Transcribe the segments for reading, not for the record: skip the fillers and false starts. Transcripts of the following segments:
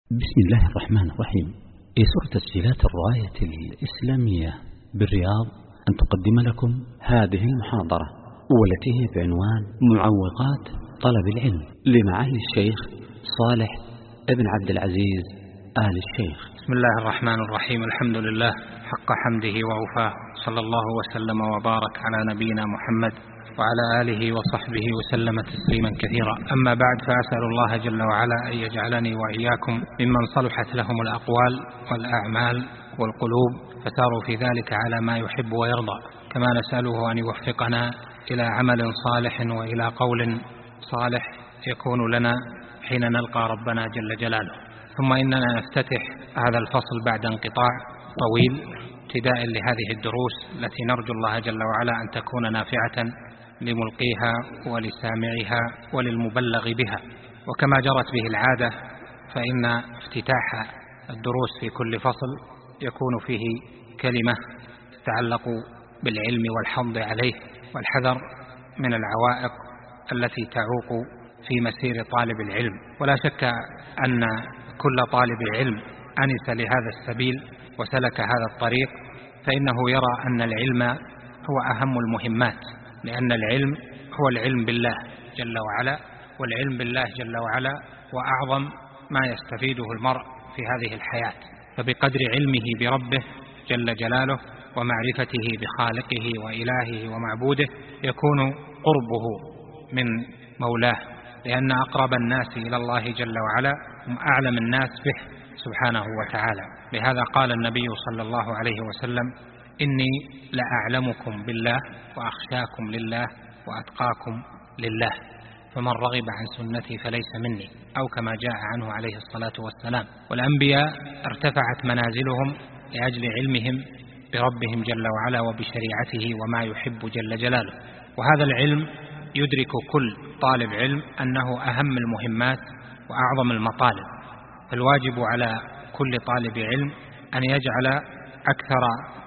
بسم الله الرحمن الرحيم. يسر تسجيلات الراية الإسلامية بالرياض أن تقدم لكم هذه المحاضرة، والتي هي بعنوان معوقات طلب العلم لمعالي الشيخ صالح ابن عبد العزيز آل الشيخ. بسم الله الرحمن الرحيم. الحمد لله حق حمده ووفاه، صلى الله وسلم وبارك على نبينا محمد وعلى آله وصحبه وسلم تسليما كثيرا. أما بعد، فأسأل الله جل وعلا أن يجعلني وإياكم ممن صلحت لهم الأقوال والأعمال والقلوب فساروا في ذلك على ما يحب ويرضى، كما نسأله أن يوفقنا إلى عمل صالح وإلى قول صالح يكون لنا حين نلقى ربنا جل جلاله. ثم إننا نفتتح هذا الفصل بعد انقطاع طويل ابتداء لهذه الدروس التي نرجو الله جل وعلا أن تكون نافعة لملقيها ولسامعها وللمبلغ بها. وكما جرت به العادة، فإن افتتاح الدروس في كل فصل يكون فيه كلمة تتعلق بالعلم والحض عليه والحذر من العوائق التي تعوق في مسير طالب العلم. ولا شك أن كل طالب علم أنس لهذا السبيل وسلك هذا الطريق فإنه يرى أن العلم هو أهم المهمات، لأن العلم هو العلم بالله جل وعلا، والعلم بالله جل وعلا وأعظم ما يستفيده المرء في هذه الحياة. فبقدر علمه بربه جل جلاله ومعرفته بخالقه وإلهه ومعبوده يكون قربه من مولاه، لأن أقرب الناس إلى الله جل وعلا هم أعلم الناس به سبحانه وتعالى. لهذا قال النبي صلى الله عليه وسلم: إني لأعلمكم بالله وأخشاكم لله وأتقاكم لله، فمن رغب عن سنتي فليس مني، أو كما جاء عنه عليه الصلاة والسلام. والأنبياء ارتفعت منازلهم لأجل علمهم بربهم جل وعلا وبشريعته وما يحب جل جلاله. وهذا العلم يدرك كل طالب علم أنه أهم المهمات وأعظم المطالب، فالواجب على كل طالب علم أن يجعل أكثر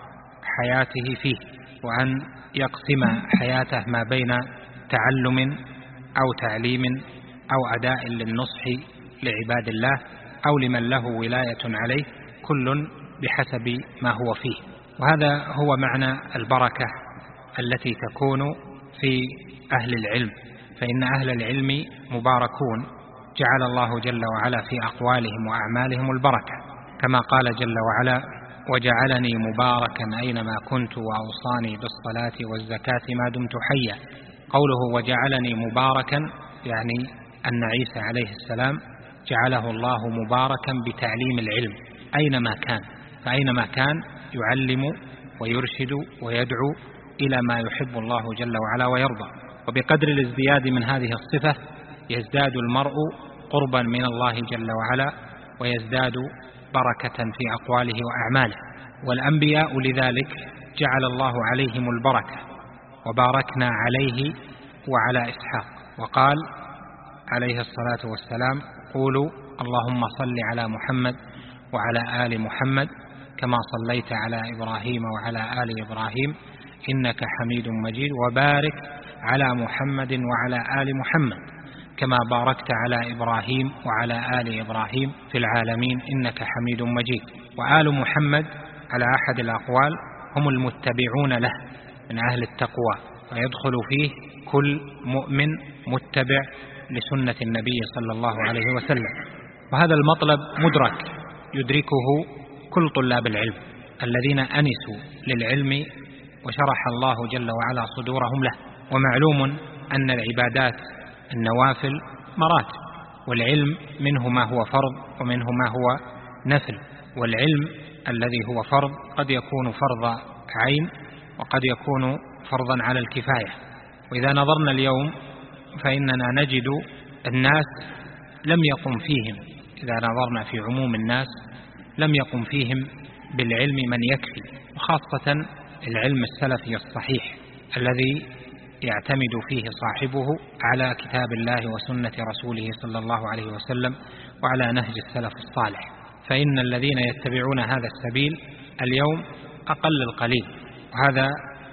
حياته فيه، وأن يقسم حياته ما بين تعلم أو تعليم أو أداء للنصح لعباد الله أو لمن له ولاية عليه، كل بحسب ما هو فيه. وهذا هو معنى البركة التي تكون في أهل العلم، فإن أهل العلم مباركون جعل الله جل وعلا في أقوالهم وأعمالهم البركة، كما قال جل وعلا: وجعلني مباركا أينما كنت وأوصاني بالصلاة والزكاة ما دمت حيا. قوله وجعلني مباركا يعني أن عيسى عليه السلام جعله الله مباركا بتعليم العلم أينما كان، فأينما كان يعلم ويرشد ويدعو إلى ما يحب الله جل وعلا ويرضى. وبقدر الازدياد من هذه الصفة يزداد المرء قربا من الله جل وعلا ويزداد بركة في أقواله وأعماله. والأنبياء لذلك جعل الله عليهم البركة، وباركنا عليه وعلى إسحاق، وقال عليه الصلاة والسلام: قولوا اللهم صل على محمد وعلى آل محمد كما صليت على إبراهيم وعلى آل إبراهيم إنك حميد مجيد، وبارك على محمد وعلى آل محمد كما باركت على إبراهيم وعلى آل إبراهيم في العالمين إنك حميد مجيد. وآل محمد على أحد الأقوال هم المتبعون له من أهل التقوى، ويدخل فيه كل مؤمن متبع لسنة النبي صلى الله عليه وسلم. وهذا المطلب مدرك يدركه كل طلاب العلم الذين أنسوا للعلم وشرح الله جل وعلا صدورهم له. ومعلوم أن العبادات النوافل مراتب، والعلم منه ما هو فرض ومنه ما هو نفل. والعلم الذي هو فرض قد يكون فرض عين وقد يكون فرضا على الكفاية. وإذا نظرنا اليوم فإننا نجد الناس لم يقم فيهم، إذا نظرنا في عموم الناس لم يقم فيهم بالعلم من يكفي، وخاصة العلم السلفي الصحيح الذي يعتمد فيه صاحبه على كتاب الله وسنة رسوله صلى الله عليه وسلم وعلى نهج السلف الصالح. فإن الذين يتبعون هذا السبيل اليوم أقل القليل، وهذا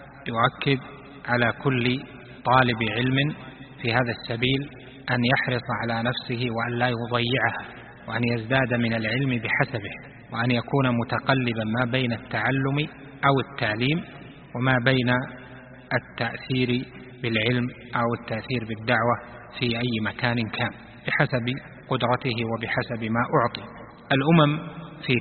يؤكد على كل طالب علم في هذا السبيل أن يحرص على نفسه وأن لا يضيعها، وأن يزداد من العلم بحسبه، وأن يكون متقلبا ما بين التعلم أو التعليم وما بين التأثير بالعلم أو التأثير بالدعوة في أي مكان كان بحسب قدرته وبحسب ما أعطي. الأمم في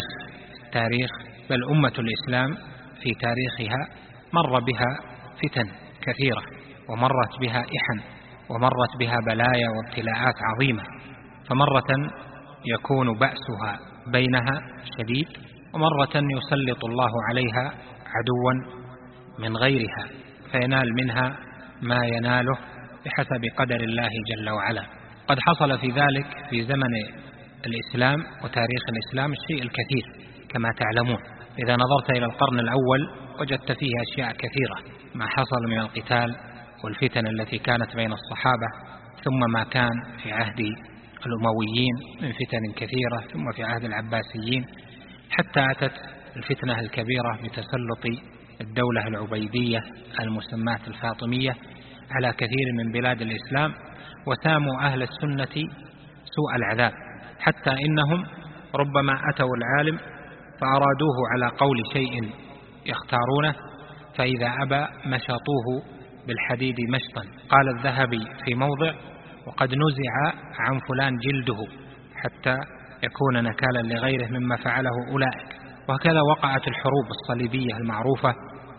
تاريخ بل أمة الإسلام في تاريخها مر بها فتن كثيرة، ومرت بها إحن، ومرت بها بلايا وابتلاءات عظيمة، فمرة يكون بأسها بينها شديد، ومرة يسلط الله عليها عدوا من غيرها فينال منها ما يناله بحسب قدر الله جل وعلا. قد حصل في ذلك في زمن الإسلام وتاريخ الإسلام الشيء الكثير كما تعلمون. إذا نظرت إلى القرن الأول وجدت فيه أشياء كثيرة، ما حصل من القتال والفتن التي كانت بين الصحابة، ثم ما كان في عهد الأمويين من فتن كثيرة، ثم في عهد العباسيين، حتى أتت الفتنة الكبيرة بتسلط الدولة العبيدية المسماة الفاطمية على كثير من بلاد الإسلام، وساموا أهل السنة سوء العذاب، حتى إنهم ربما أتوا العالم فأرادوه على قول شيء يختارونه، فإذا أبى مشطوه بالحديد مشطا. قال الذهبي في موضع: وقد نزع عن فلان جلده حتى يكون نكالا لغيره مما فعله أولئك. وهكذا وقعت الحروب الصليبية المعروفة،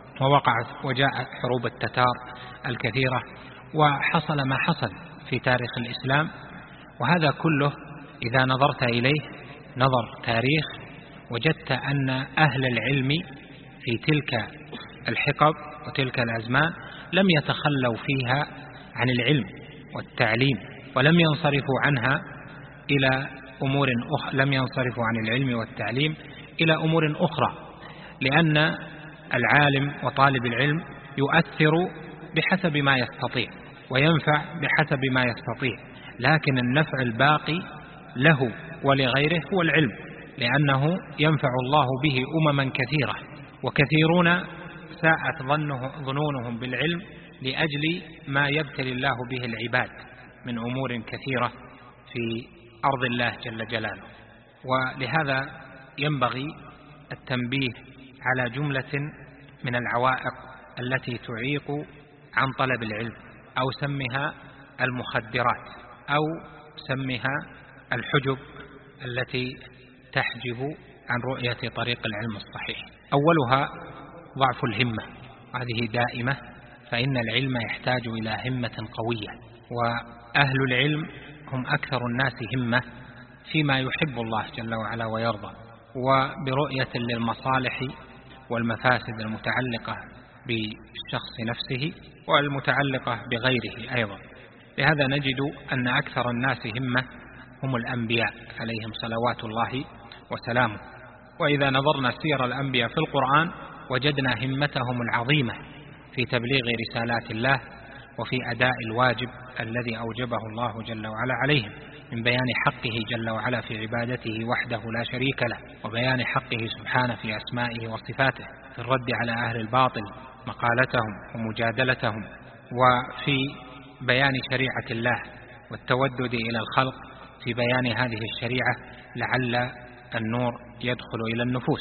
وجاءت حروب التتار الكثيرة، وحصل ما حصل في تاريخ الإسلام. وهذا كله إذا نظرت إليه نظر تاريخ وجدت أن أهل العلم في تلك الحقب وتلك الأزمان لم يتخلوا فيها عن العلم والتعليم، ولم ينصرفوا عنها إلى أمور أخرى، لم ينصرفوا عن العلم والتعليم إلى أمور أخرى، لأن العالم وطالب العلم يؤثر بحسب ما يستطيع وينفع بحسب ما يستطيع، لكن النفع الباقي له ولغيره هو العلم، لأنه ينفع الله به أمما كثيرة، وكثيرون ساءت ظنونهم بالعلم لأجل ما يبتلي الله به العباد من أمور كثيرة في أرض الله جل جلاله. ولهذا ينبغي التنبيه على جملة من العوائق التي تعيق عن طلب العلم، أو سمها المخدرات، أو سمها الحجب التي تحجب عن رؤية طريق العلم الصحيح. أولها ضعف الهمة، هذه دائمة، فإن العلم يحتاج إلى همة قوية، وأهل العلم هم أكثر الناس همة فيما يحب الله جل وعلا ويرضى، وبرؤية للمصالح والمفاسد المتعلقة بالشخص نفسه والمتعلقة بغيره أيضا. لهذا نجد أن أكثر الناس همة هم الأنبياء عليهم صلوات الله وسلامه. وإذا نظرنا سير الأنبياء في القرآن وجدنا همتهم العظيمة في تبليغ رسالات الله وفي أداء الواجب الذي أوجبه الله جل وعلا عليهم من بيان حقه جل وعلا في عبادته وحده لا شريك له، وبيان حقه سبحانه في أسمائه وصفاته، في الرد على أهل الباطل مقالتهم ومجادلتهم، وفي بيان شريعة الله والتودد إلى الخلق في بيان هذه الشريعة لعل النور يدخل إلى النفوس.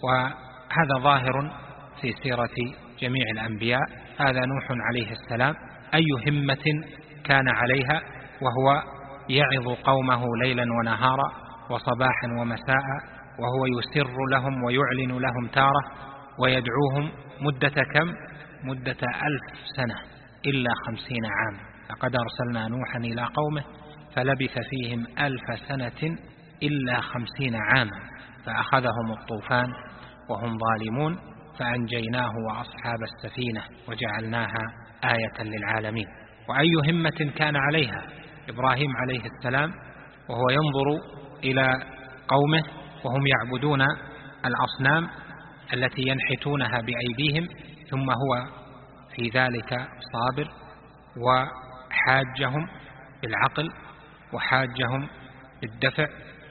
وهذا ظاهر في سيرة جميع الأنبياء. هذا نوح عليه السلام أي همة كان عليها، وهو يعظ قومه ليلا ونهارا وصباحا ومساء، وهو يسر لهم ويعلن لهم تارة، ويدعوهم مدة كم؟ مدة 1000 سنة إلا 50 عام. لقد أرسلنا نوحا إلى قومه فلبث فيهم 1000 سنة إلا 50 عاما فأخذهم الطوفان وهم ظالمون فأنجيناه وأصحاب السفينة وجعلناها آية للعالمين. وأي همة كان عليها إبراهيم عليه السلام وهو ينظر إلى قومه وهم يعبدون الأصنام التي ينحتونها بأيديهم، ثم هو في ذلك صابر، وحاجهم بالعقل وحاجهم بالدفع،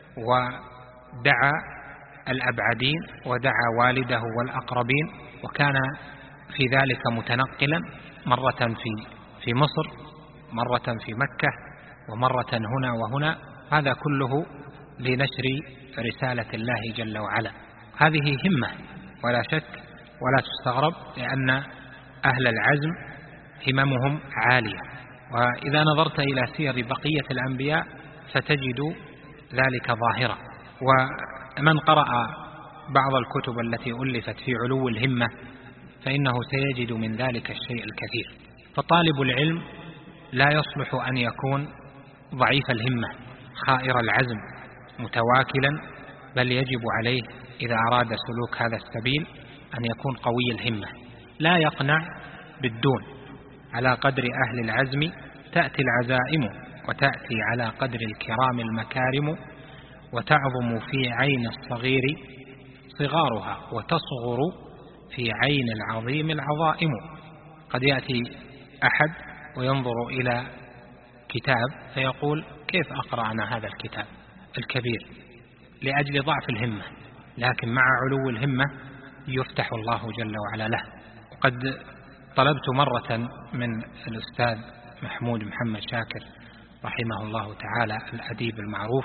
ودعا الأبعدين ودعا والده والأقربين، وكان في ذلك متنقلا مرة في مصر، مرة في مكة، ومرة هنا وهنا. هذا كله لنشر رسالة الله جل وعلا. هذه همة ولا شك ولا تستغرب، لأن أهل العزم هممهم عالية. وإذا نظرت إلى سير بقية الأنبياء فتجد ذلك ظاهرا. ومن قرأ بعض الكتب التي ألفت في علو الهمة فإنه سيجد من ذلك الشيء الكثير. فطالب العلم لا يصلح أن يكون ضعيف الهمة خائر العزم متواكلا، بل يجب عليه إذا أراد سلوك هذا السبيل أن يكون قوي الهمة، لا يقنع بالدون. على قدر أهل العزم تأتي العزائم، وتأتي على قدر الكرام المكارم، وتعظم في عين الصغير صغارها، وتصغر في عين العظيم العظائم. قد يأتي أحد وينظر إلى كتاب فيقول كيف أقرأ أنا هذا الكتاب الكبير لأجل ضعف الهمة، لكن مع علو الهمة يفتح الله جل وعلا له. وقد طلبت مرة من الأستاذ محمود محمد شاكر رحمه الله تعالى الأديب المعروف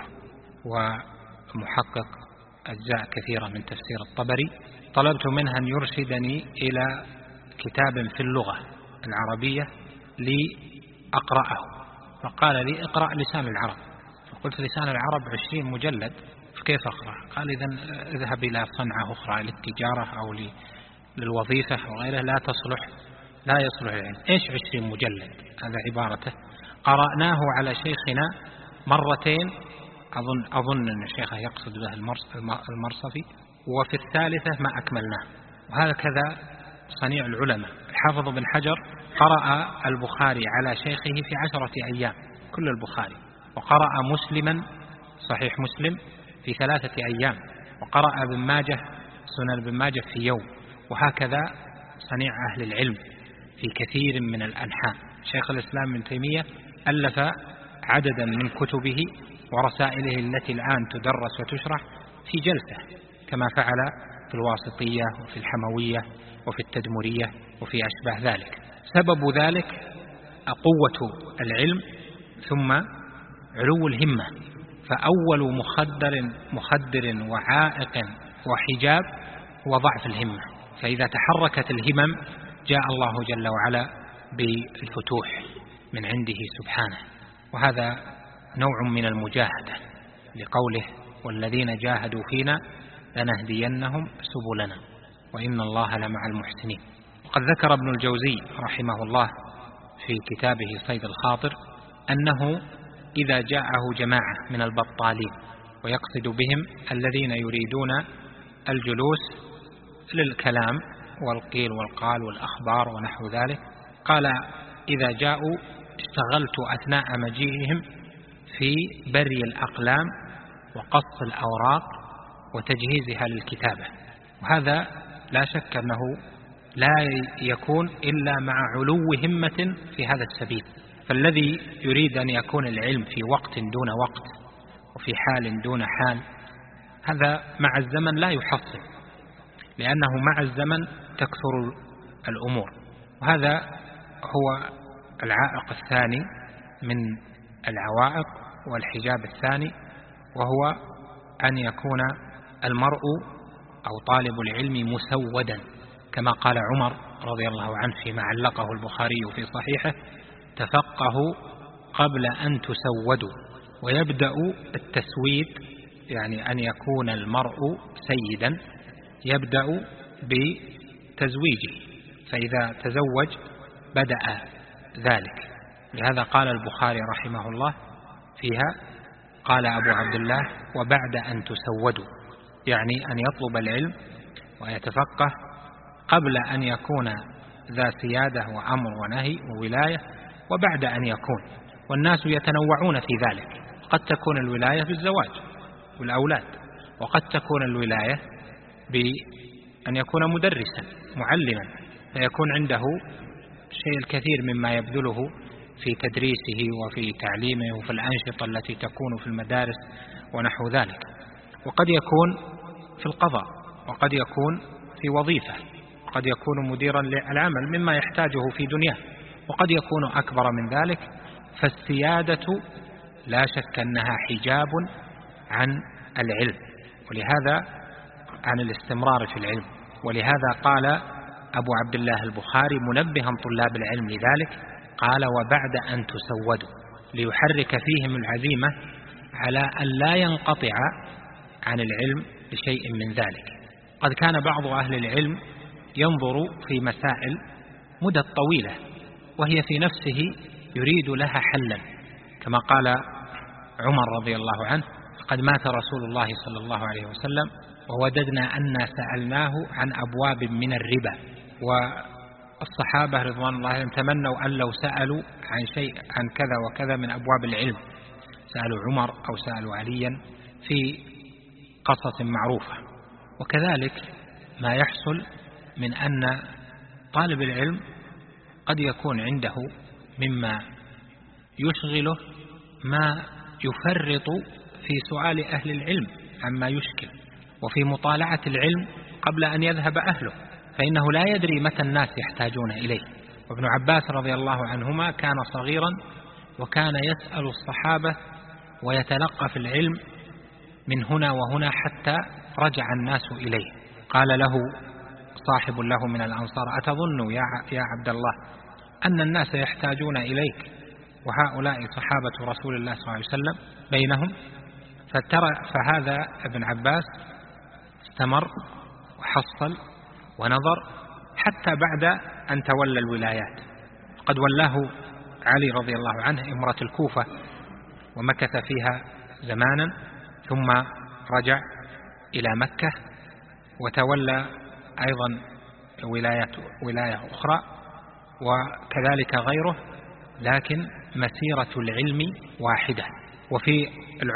ومحقق أجزاء كثيرة من تفسير الطبري، طلبت منه أن يرشدني إلى كتاب في اللغة العربية لأقرأه، فقال لي اقرأ لسان العرب. فقلت لسان العرب 20 مجلد كيف أقرأ؟ قال إذن اذهب إلى صنعة أخرى للتجارة أو للوظيفة وغيرها، لا يصلح العلم. إيش 20 مجلد؟ هذا عبارته. قرأناه على شيخنا مرتين، أظن أن الشيخ يقصد به المرصفي، وفي الثالثة ما أكملناه. وهكذا صنيع العلماء. الحافظ بن حجر قرأ البخاري على شيخه في 10 أيام كل البخاري، وقرأ مسلما صحيح مسلم في 3 أيام، وقرأ ابن ماجه سنن ابن ماجه في يوم. وهكذا صنيع أهل العلم في كثير من الأنحاء. شيخ الإسلام ابن تيمية ألف عددا من كتبه ورسائله التي الآن تدرس وتشرح في جلسة، كما فعل في الواسطية وفي الحموية وفي التدمرية وفي أشباه ذلك. سبب ذلك قوة العلم ثم علو الهمة. فأول مخدر وعائق وحجاب هو ضعف الهمة. فإذا تحركت الهمم جاء الله جل وعلا بالفتوح من عنده سبحانه. وهذا نوع من المجاهدة لقوله والذين جاهدوا فينا لنهدينهم سبلنا وإن الله لمع المحسنين. وقد ذكر ابن الجوزي رحمه الله في كتابه صيد الخاطر أنه إذا جاءه جماعة من البطالين، ويقصد بهم الذين يريدون الجلوس للكلام والقيل والقال والأخبار ونحو ذلك، قال إذا جاءوا اشتغلت أثناء مجيئهم في بري الأقلام وقص الأوراق وتجهيزها للكتابة. وهذا لا شك أنه لا يكون إلا مع علو همة في هذا السبيل. فالذي يريد أن يكون العلم في وقت دون وقت وفي حال دون حال، هذا مع الزمن لا يحصل، لأنه مع الزمن تكثر الأمور. وهذا هو العائق الثاني من العوائق والحجاب الثاني، وهو أن يكون المرء أو طالب العلم مسودا، كما قال عمر رضي الله عنه فيما علقه البخاري في صحيحه: تفقهوا قبل أن تسودوا. ويبدأ التسويد يعني أن يكون المرء سيدا يبدأ بتزويجه، فإذا تزوج بدأ ذلك. لهذا قال البخاري رحمه الله فيها، قال أبو عبد الله: وبعد أن تسودوا، يعني أن يطلب العلم ويتفقه قبل أن يكون ذا سيادة وأمر ونهي وولاية، وبعد أن يكون. والناس يتنوعون في ذلك، قد تكون الولاية بالزواج والأولاد، وقد تكون الولاية بأن يكون مدرسا معلما فيكون عنده شيء الكثير مما يبذله في تدريسه وفي تعليمه وفي الأنشطة التي تكون في المدارس ونحو ذلك. وقد يكون في القضاء، وقد يكون في وظيفة، وقد يكون مديرا للعمل مما يحتاجه في دنياه، وقد يكون أكبر من ذلك. فالسيادة لا شك أنها حجاب عن العلم، ولهذا عن الاستمرار في العلم. ولهذا قال أبو عبد الله البخاري منبها طلاب العلم لذلك، قال: وبعد أن تسودوا، ليحرك فيهم العزيمة على أن لا ينقطع عن العلم بشيء من ذلك. قد كان بعض أهل العلم ينظر في مسائل مدة طويلة وهي في نفسه يريد لها حلا، كما قال عمر رضي الله عنه: قد مات رسول الله صلى الله عليه وسلم ووددنا أن سألناه عن أبواب من الربا. والصحابة رضوان الله عليهم تمنوا أن لو سألوا عن شيء عن كذا وكذا من أبواب العلم سألوا عمر أو سألوا عليا في قصص معروفة. وكذلك ما يحصل من أن طالب العلم قد يكون عنده مما يشغله ما يفرط في سؤال أهل العلم عما يشكل، وفي مطالعة العلم قبل أن يذهب أهله، فإنه لا يدري متى الناس يحتاجون إليه. وابن عباس رضي الله عنهما كان صغيرا وكان يسأل الصحابة ويتلقى في العلم من هنا وهنا حتى رجع الناس إليه. قال له صاحب له من الأنصار: أتظن يا عبد الله أن الناس يحتاجون إليك وهؤلاء صحابة رسول الله صلى الله عليه وسلم بينهم؟ فهذا ابن عباس استمر وحصل ونظر حتى بعد أن تولى الولايات. قد ولاه علي رضي الله عنه إمرة الكوفة ومكث فيها زمانا، ثم رجع إلى مكة وتولى أيضا ولاية أخرى، وكذلك غيره، لكن مسيرة العلم واحدة. وفي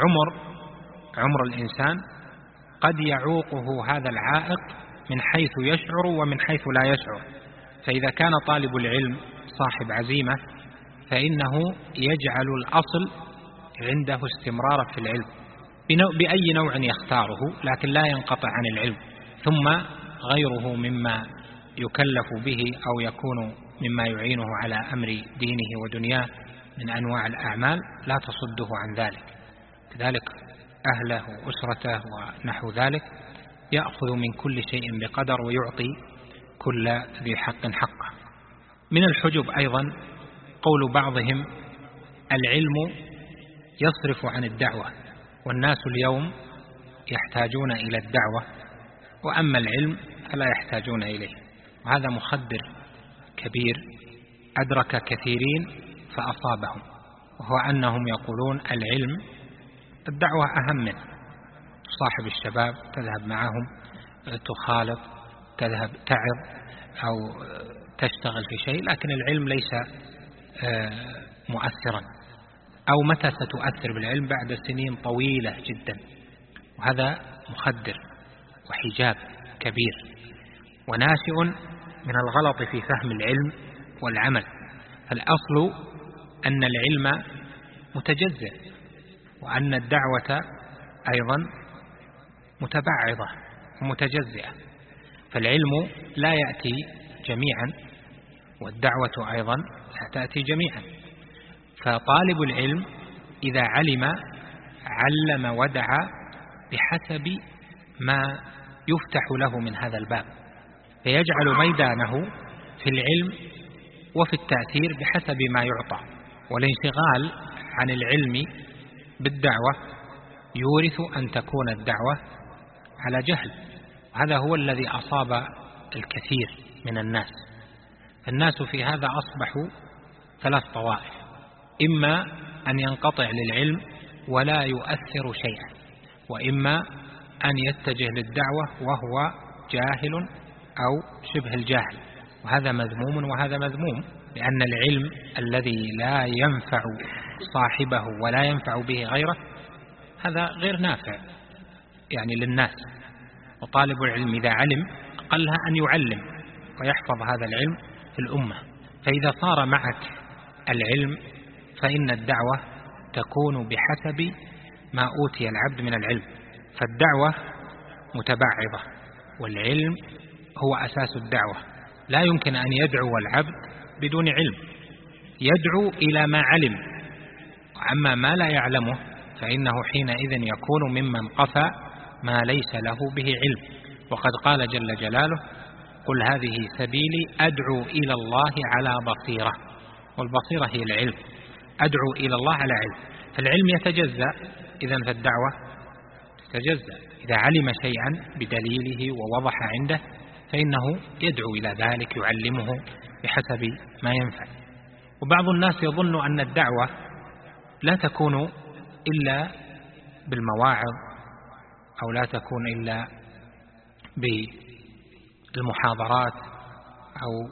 عمر الإنسان قد يعوقه هذا العائق من حيث يشعر ومن حيث لا يشعر. فإذا كان طالب العلم صاحب عزيمة فإنه يجعل الأصل عنده استمرار في العلم بأي نوع يختاره، لكن لا ينقطع عن العلم. ثم غيره مما يكلف به أو يكون مما يعينه على أمر دينه ودنياه من أنواع الأعمال لا تصده عن ذلك. كذلك أهله وأسرته ونحو ذلك يأخذ من كل شيء بقدر ويعطي كل ذي حق حقه. من الحجب أيضا قول بعضهم: العلم يصرف عن الدعوة، والناس اليوم يحتاجون إلى الدعوة، وأما العلم فلا يحتاجون إليه. وهذا مخدر كبير أدرك كثيرين فأصابهم، وهو أنهم يقولون الدعوة أهم منه. تصاحب الشباب، تذهب معهم، تخالط، تذهب تعظ أو تشتغل في شيء، لكن العلم ليس مؤثرا، أو متى ستؤثر بالعلم؟ بعد سنين طويلة جدا. وهذا مخدر وحجاب كبير وناشئ من الغلط في فهم العلم والعمل. الأصل أن العلم متجزئ، وأن الدعوة أيضا متبعضة ومتجزئة، فالعلم لا يأتي جميعا والدعوة أيضا لا تأتي جميعا. فطالب العلم إذا علم ودعا بحسب ما يفتح له من هذا الباب، فيجعل ميدانه في العلم وفي التأثير بحسب ما يعطى. والانشغال عن العلم بالدعوة يورث أن تكون الدعوة على جهل. هذا هو الذي أصاب الكثير من الناس. الناس في هذا أصبحوا 3 طوائف: إما أن ينقطع للعلم ولا يؤثر شيئا، وإما أن يتجه للدعوة وهو جاهل أو شبه الجاهل. وهذا مذموم وهذا مذموم، لأن العلم الذي لا ينفع صاحبه ولا ينفع به غيره هذا غير نافع يعني للناس. وطالب العلم إذا علم أقلها أن يعلم ويحفظ هذا العلم في الأمة. فإذا صار معك العلم فإن الدعوة تكون بحسب ما أوتي العبد من العلم. فالدعوة متبعضة، والعلم هو أساس الدعوة. لا يمكن أن يدعو العبد بدون علم، يدعو إلى ما علم، وعما ما لا يعلمه فإنه حينئذ يكون ممن قفى ما ليس له به علم. وقد قال جل جلاله: قل هذه سبيلي أدعو إلى الله على بصيرة. والبصيرة هي العلم، أدعو إلى الله على علم. فالعلم يتجزأ، إذن فالدعوة تتجزأ. إذا علم شيئا بدليله ووضح عنده فإنه يدعو إلى ذلك، يعلمه بحسب ما ينفع. وبعض الناس يظن أن الدعوة لا تكون إلا بالمواعظ، أو لا تكون إلا بالمحاضرات، أو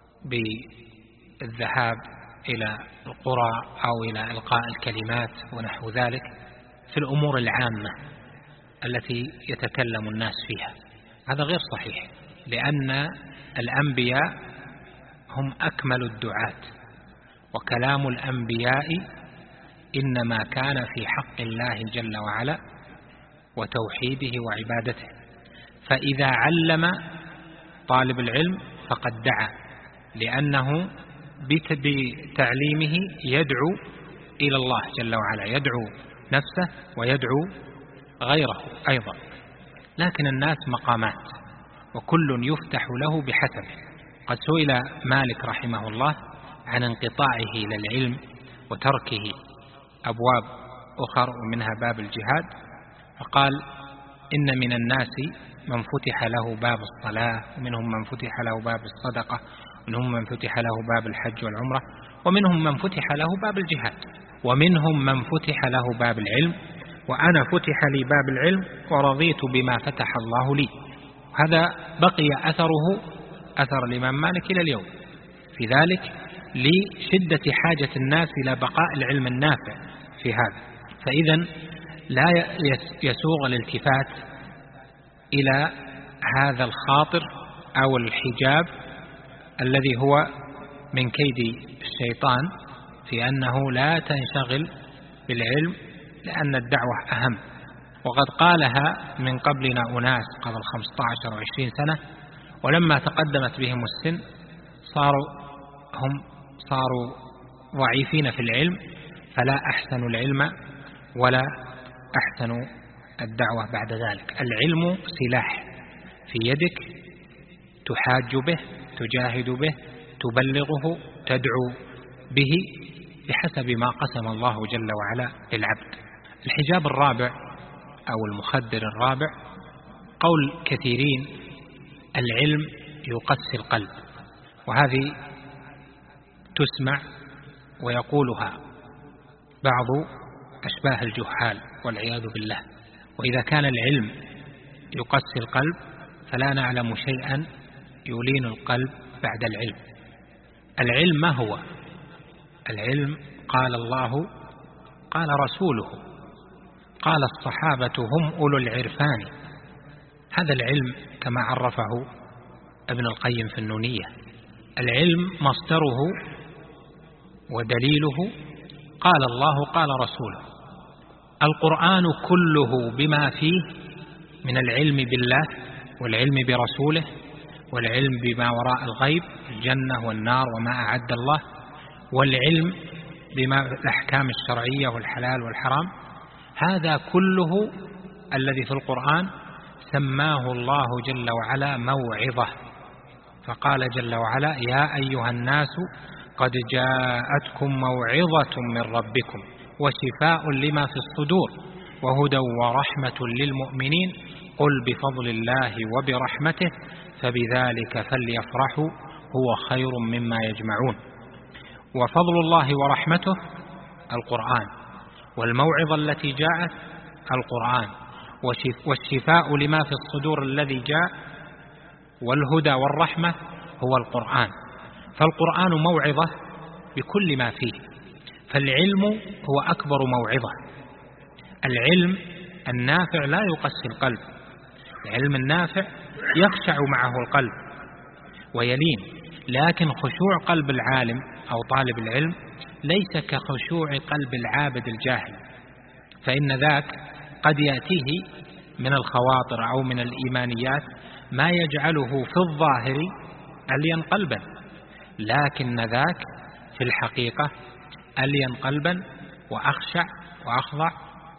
بالذهاب إلى القرى، أو إلى إلقاء الكلمات ونحو ذلك في الأمور العامة التي يتكلم الناس فيها. هذا غير صحيح، لأن الأنبياء هم أكمل الدعاة، وكلام الأنبياء إنما كان في حق الله جل وعلا وتوحيده وعبادته. فإذا علم طالب العلم فقد دعا، لأنه بتعليمه يدعو إلى الله جل وعلا، يدعو نفسه ويدعو غيره أيضا. لكن الناس مقامات، وكل يفتح له بحسبه. قد سئل مالك رحمه الله عن انقطاعه إلى العلم وتركه أبواب أخر ومنها باب الجهاد، فقال: إن من الناس من فتح له باب الصلاة، ومنهم من فتح له باب الصدقة، ومنهم من فتح له باب الحج والعمرة، ومنهم من فتح له باب الجهاد، ومنهم من فتح له باب العلم، وأنا فتح لي باب العلم ورضيت بما فتح الله لي. هذا بقي أثره أثر الإمام مالك إلى اليوم في ذلك، لشدة حاجة الناس إلى بقاء العلم النافع في هذا. فإذا لا يسوغ الالتفات إلى هذا الخاطر أو الحجاب الذي هو من كيد الشيطان، في أنه لا تنشغل بالعلم لأن الدعوة أهم. وقد قالها من قبلنا أناس قبل 15 و 20 سنة، ولما تقدمت بهم السن صاروا ضعيفين في العلم، فلا أحسنوا العلم ولا أحسنوا الدعوة بعد ذلك. العلم سلاح في يدك تحاج به، تجاهد به، تبلغه، تدعو به بحسب ما قسم الله جل وعلا للعبد. الحجاب الرابع أو المخدر الرابع، قول كثيرين: العلم يقسي القلب. وهذه تسمع ويقولها بعض أشباه الجهال والعياذ بالله. وإذا كان العلم يقسي القلب فلا نعلم شيئا يلين القلب بعد العلم. العلم ما هو؟ العلم قال الله، قال رسوله، قال الصحابة هم أولو العرفان. هذا العلم كما عرفه ابن القيم في النونية. العلم مصدره ودليله قال الله قال رسوله. القرآن كله بما فيه من العلم بالله والعلم برسوله والعلم بما وراء الغيب، الجنة والنار وما أعد الله، والعلم بما الأحكام الشرعية والحلال والحرام، هذا كله الذي في القرآن سماه الله جل وعلا موعظة. فقال جل وعلا: يا أيها الناس قد جاءتكم موعظة من ربكم وشفاء لما في الصدور وهدى ورحمة للمؤمنين قل بفضل الله وبرحمته فبذلك فليفرحوا هو خير مما يجمعون. وفضل الله ورحمته القرآن، والموعظة التي جاءت القرآن، والشفاء لما في الصدور الذي جاء، والهدى والرحمة هو القرآن. فالقرآن موعظة بكل ما فيه، فالعلم هو أكبر موعظة. العلم النافع لا يقسي القلب، العلم النافع يخشع معه القلب ويلين، لكن خشوع قلب العالم أو طالب العلم ليس كخشوع قلب العابد الجاهل، فإن ذاك قد يأتيه من الخواطر أو من الإيمانيات ما يجعله في الظاهر ألين قلبا، لكن ذاك في الحقيقة ألين قلبا وأخشع وأخضع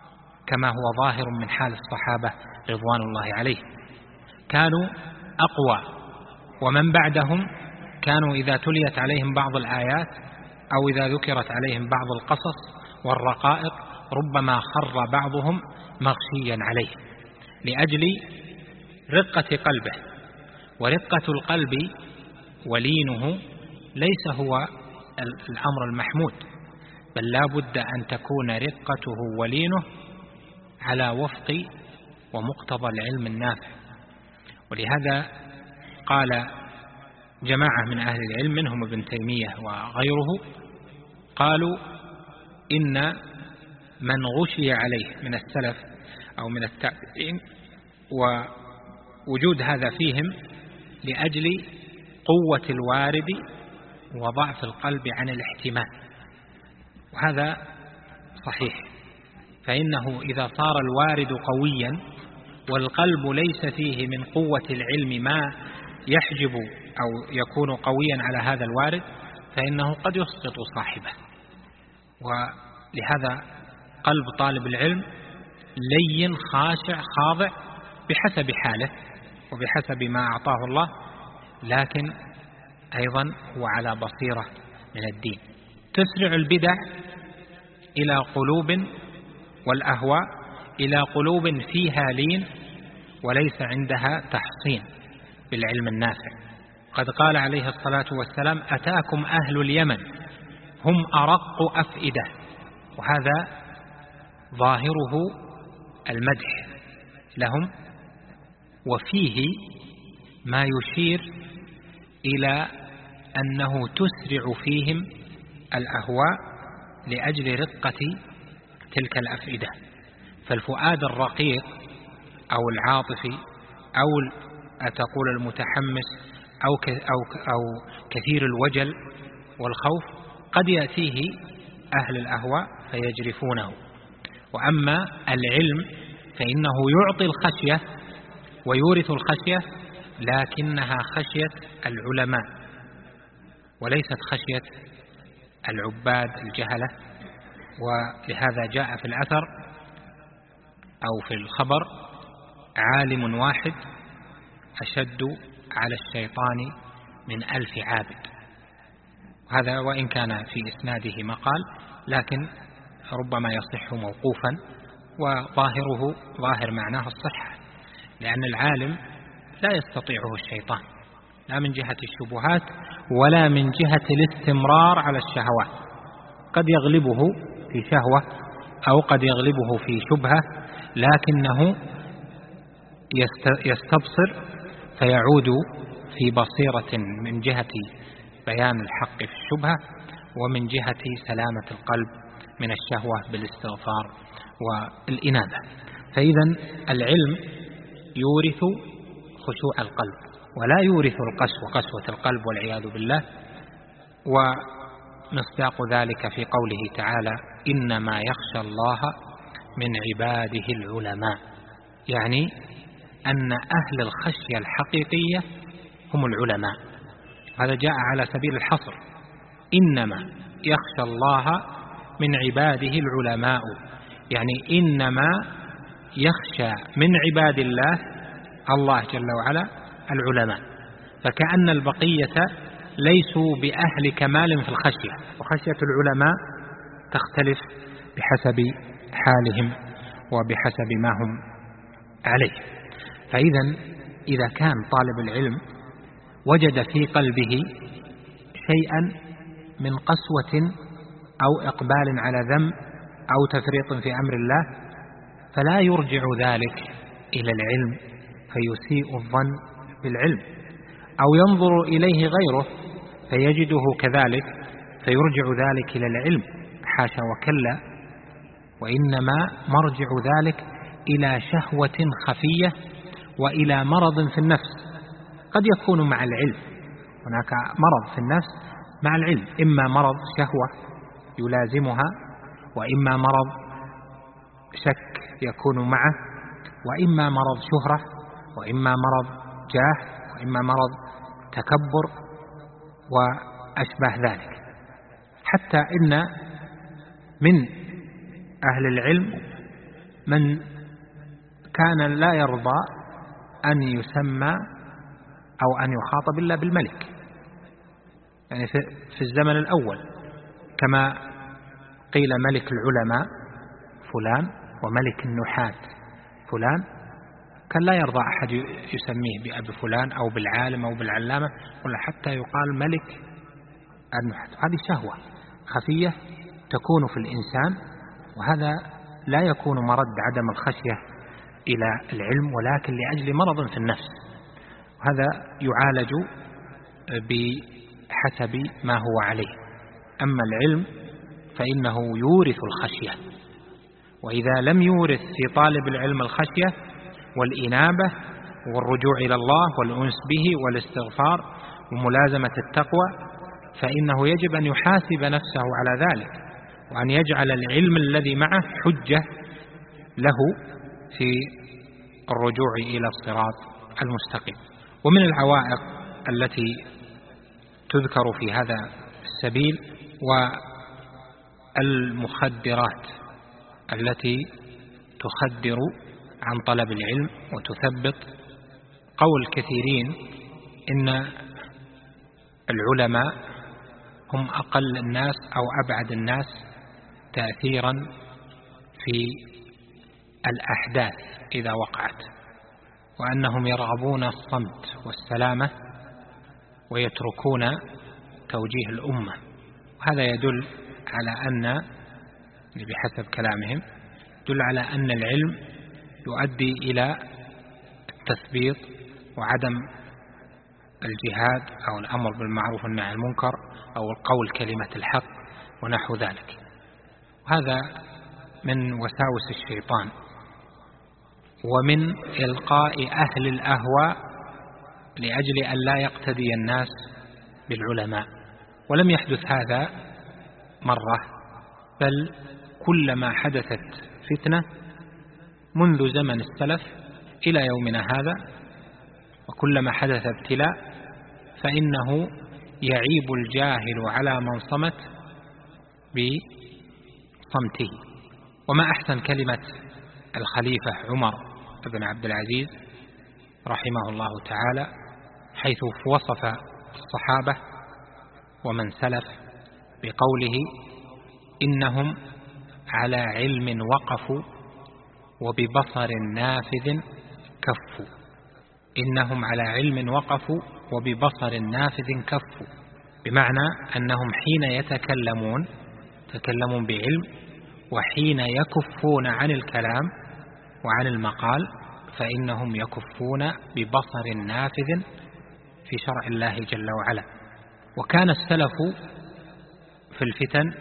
كما هو ظاهر من حال الصحابة رضوان الله عليهم، كانوا أقوى، ومن بعدهم كانوا إذا تليت عليهم بعض الآيات أو إذا ذكرت عليهم بعض القصص والرقائق ربما خر بعضهم مغشيا عليه لأجل رقة قلبه. ورقة القلب ولينه ليس هو الأمر المحمود، بل لا بد أن تكون رقته ولينه على وفق ومقتضى العلم النافع. ولهذا قال جماعة من أهل العلم منهم ابن تيمية وغيره، قالوا إن من غشي عليه من السلف أو من التابعين ووجود هذا فيهم لأجل قوة الوارد وضعف القلب عن الاحتمال، وهذا صحيح، فإنه إذا صار الوارد قويا والقلب ليس فيه من قوة العلم ما يحجب أو يكون قويا على هذا الوارد فإنه قد يسقط صاحبه. ولهذا قلب طالب العلم لين خاشع خاضع بحسب حاله وبحسب ما أعطاه الله، لكن أيضا هو على بصيرة من الدين. تسرع البدع إلى قلوب والأهواء إلى قلوب فيها لين وليس عندها تحصين بالعلم النافع. قد قال عليه الصلاة والسلام: أتاكم أهل اليمن هم أرق أفئدة، وهذا ظاهره المدح لهم، وفيه ما يشير إلى أنه تسرع فيهم الأهواء لأجل رقة تلك الأفئدة. فالفؤاد الرقيق أو العاطفي أو أتقول المتحمس أو كثير الوجل والخوف قد يأتيه أهل الأهواء فيجرفونه. وأما العلم فإنه يعطي الخشية ويورث الخشية، لكنها خشية العلماء وليست خشية العباد الجهلة. ولهذا جاء في الأثر أو في الخبر: عالم واحد أشد على الشيطان من 1000 عابد. هذا وإن كان في إسناده مقال لكن ربما يصح موقوفا، وظاهره ظاهر معناه الصحة، لأن العالم لا يستطيعه الشيطان لا من جهة الشبهات ولا من جهة الاستمرار على الشهوات. قد يغلبه في شهوة أو قد يغلبه في شبهة، لكنه يستبصر فيعود في بصيرة من جهة بيان الحق في الشبهة ومن جهة سلامة القلب من الشهوة بالاستغفار والإنابة. فإذا العلم يورث خشوع القلب ولا يورث قسوة القلب والعياذ بالله. ومصداق ذلك في قوله تعالى: إنما يخشى الله من عباده العلماء، يعني أن أهل الخشية الحقيقية هم العلماء. هذا جاء على سبيل الحصر: إنما يخشى الله من عباده العلماء، يعني إنما يخشى من عباد الله جل وعلا العلماء. فكأن البقية ليسوا بأهل كمال في الخشية، وخشية العلماء تختلف بحسب حالهم وبحسب ما هم عليه. فإذا إذا كان طالب العلم وجد في قلبه شيئا من قسوة أو إقبال على ذنب أو تفريط في أمر الله، فلا يرجع ذلك إلى العلم فيسيء الظن بالعلم، أو ينظر إليه غيره فيجده كذلك فيرجع ذلك إلى العلم، حاشا وكلا، وإنما مرجع ذلك إلى شهوة خفية وإلى مرض في النفس. قد يكون مع العلم هناك مرض في النفس مع العلم، إما مرض شهوة يلازمها، وإما مرض شك يكون معه، وإما مرض شهرة، وإما مرض جاه، وإما مرض تكبر وأشبه ذلك. حتى إن من أهل العلم من كان لا يرضى أن يسمى أو أن يخاطب إلا بالملك، يعني في الزمن الأول كما قيل ملك العلماء فلان وملك النحاة فلان، كان لا يرضى أحد يسميه بأبي فلان أو بالعالم أو بالعلامة، ولا حتى يقال ملك النحاة. هذه شهوة خفية تكون في الإنسان، وهذا لا يكون مرد عدم الخشية إلى العلم، ولكن لأجل مرض في النفس، وهذا يعالج بحسب ما هو عليه. أما العلم فإنه يورث الخشية، وإذا لم يورث في طالب العلم الخشية والإنابة والرجوع إلى الله والأنس به والاستغفار وملازمة التقوى، فإنه يجب أن يحاسب نفسه على ذلك، وأن يجعل العلم الذي معه حجة له في الرجوع إلى الصراط المستقيم. ومن العوائق التي تذكر في هذا السبيل والمخدرات التي تخدر عن طلب العلم وتثبط. قول كثيرين إن العلماء هم أقل الناس أو أبعد الناس تأثيرا في الأحداث إذا وقعت، وأنهم يرغبون الصمت والسلامة ويتركون توجيه الأمة. وهذا يدل على أن، بحسب كلامهم، يدل على أن العلم يؤدي إلى التثبيط وعدم الجهاد أو الأمر بالمعروف والنهي عن المنكر أو القول كلمة الحق ونحو ذلك. وهذا من وساوس الشيطان ومن إلقاء أهل الأهواء لأجل أن لا يقتدي الناس بالعلماء. ولم يحدث هذا مرة، بل كلما حدثت فتنة منذ زمن السلف إلى يومنا هذا، وكلما حدث ابتلاء فإنه يعيب الجاهل على من صمت بصمته. وما أحسن كلمة الخليفة عمر بن عبد العزيز رحمه الله تعالى، حيث وصف الصحابة ومن سلف بقوله: إنهم على علم وقفوا وببصر نافذ كفوا. إنهم على علم وقفوا وببصر نافذ كفوا، بمعنى أنهم حين يتكلمون بعلم، وحين يكفون عن الكلام وعن المقال فإنهم يكفون ببصر نافذ في شرع الله جل وعلا. وكان السلف في الفتن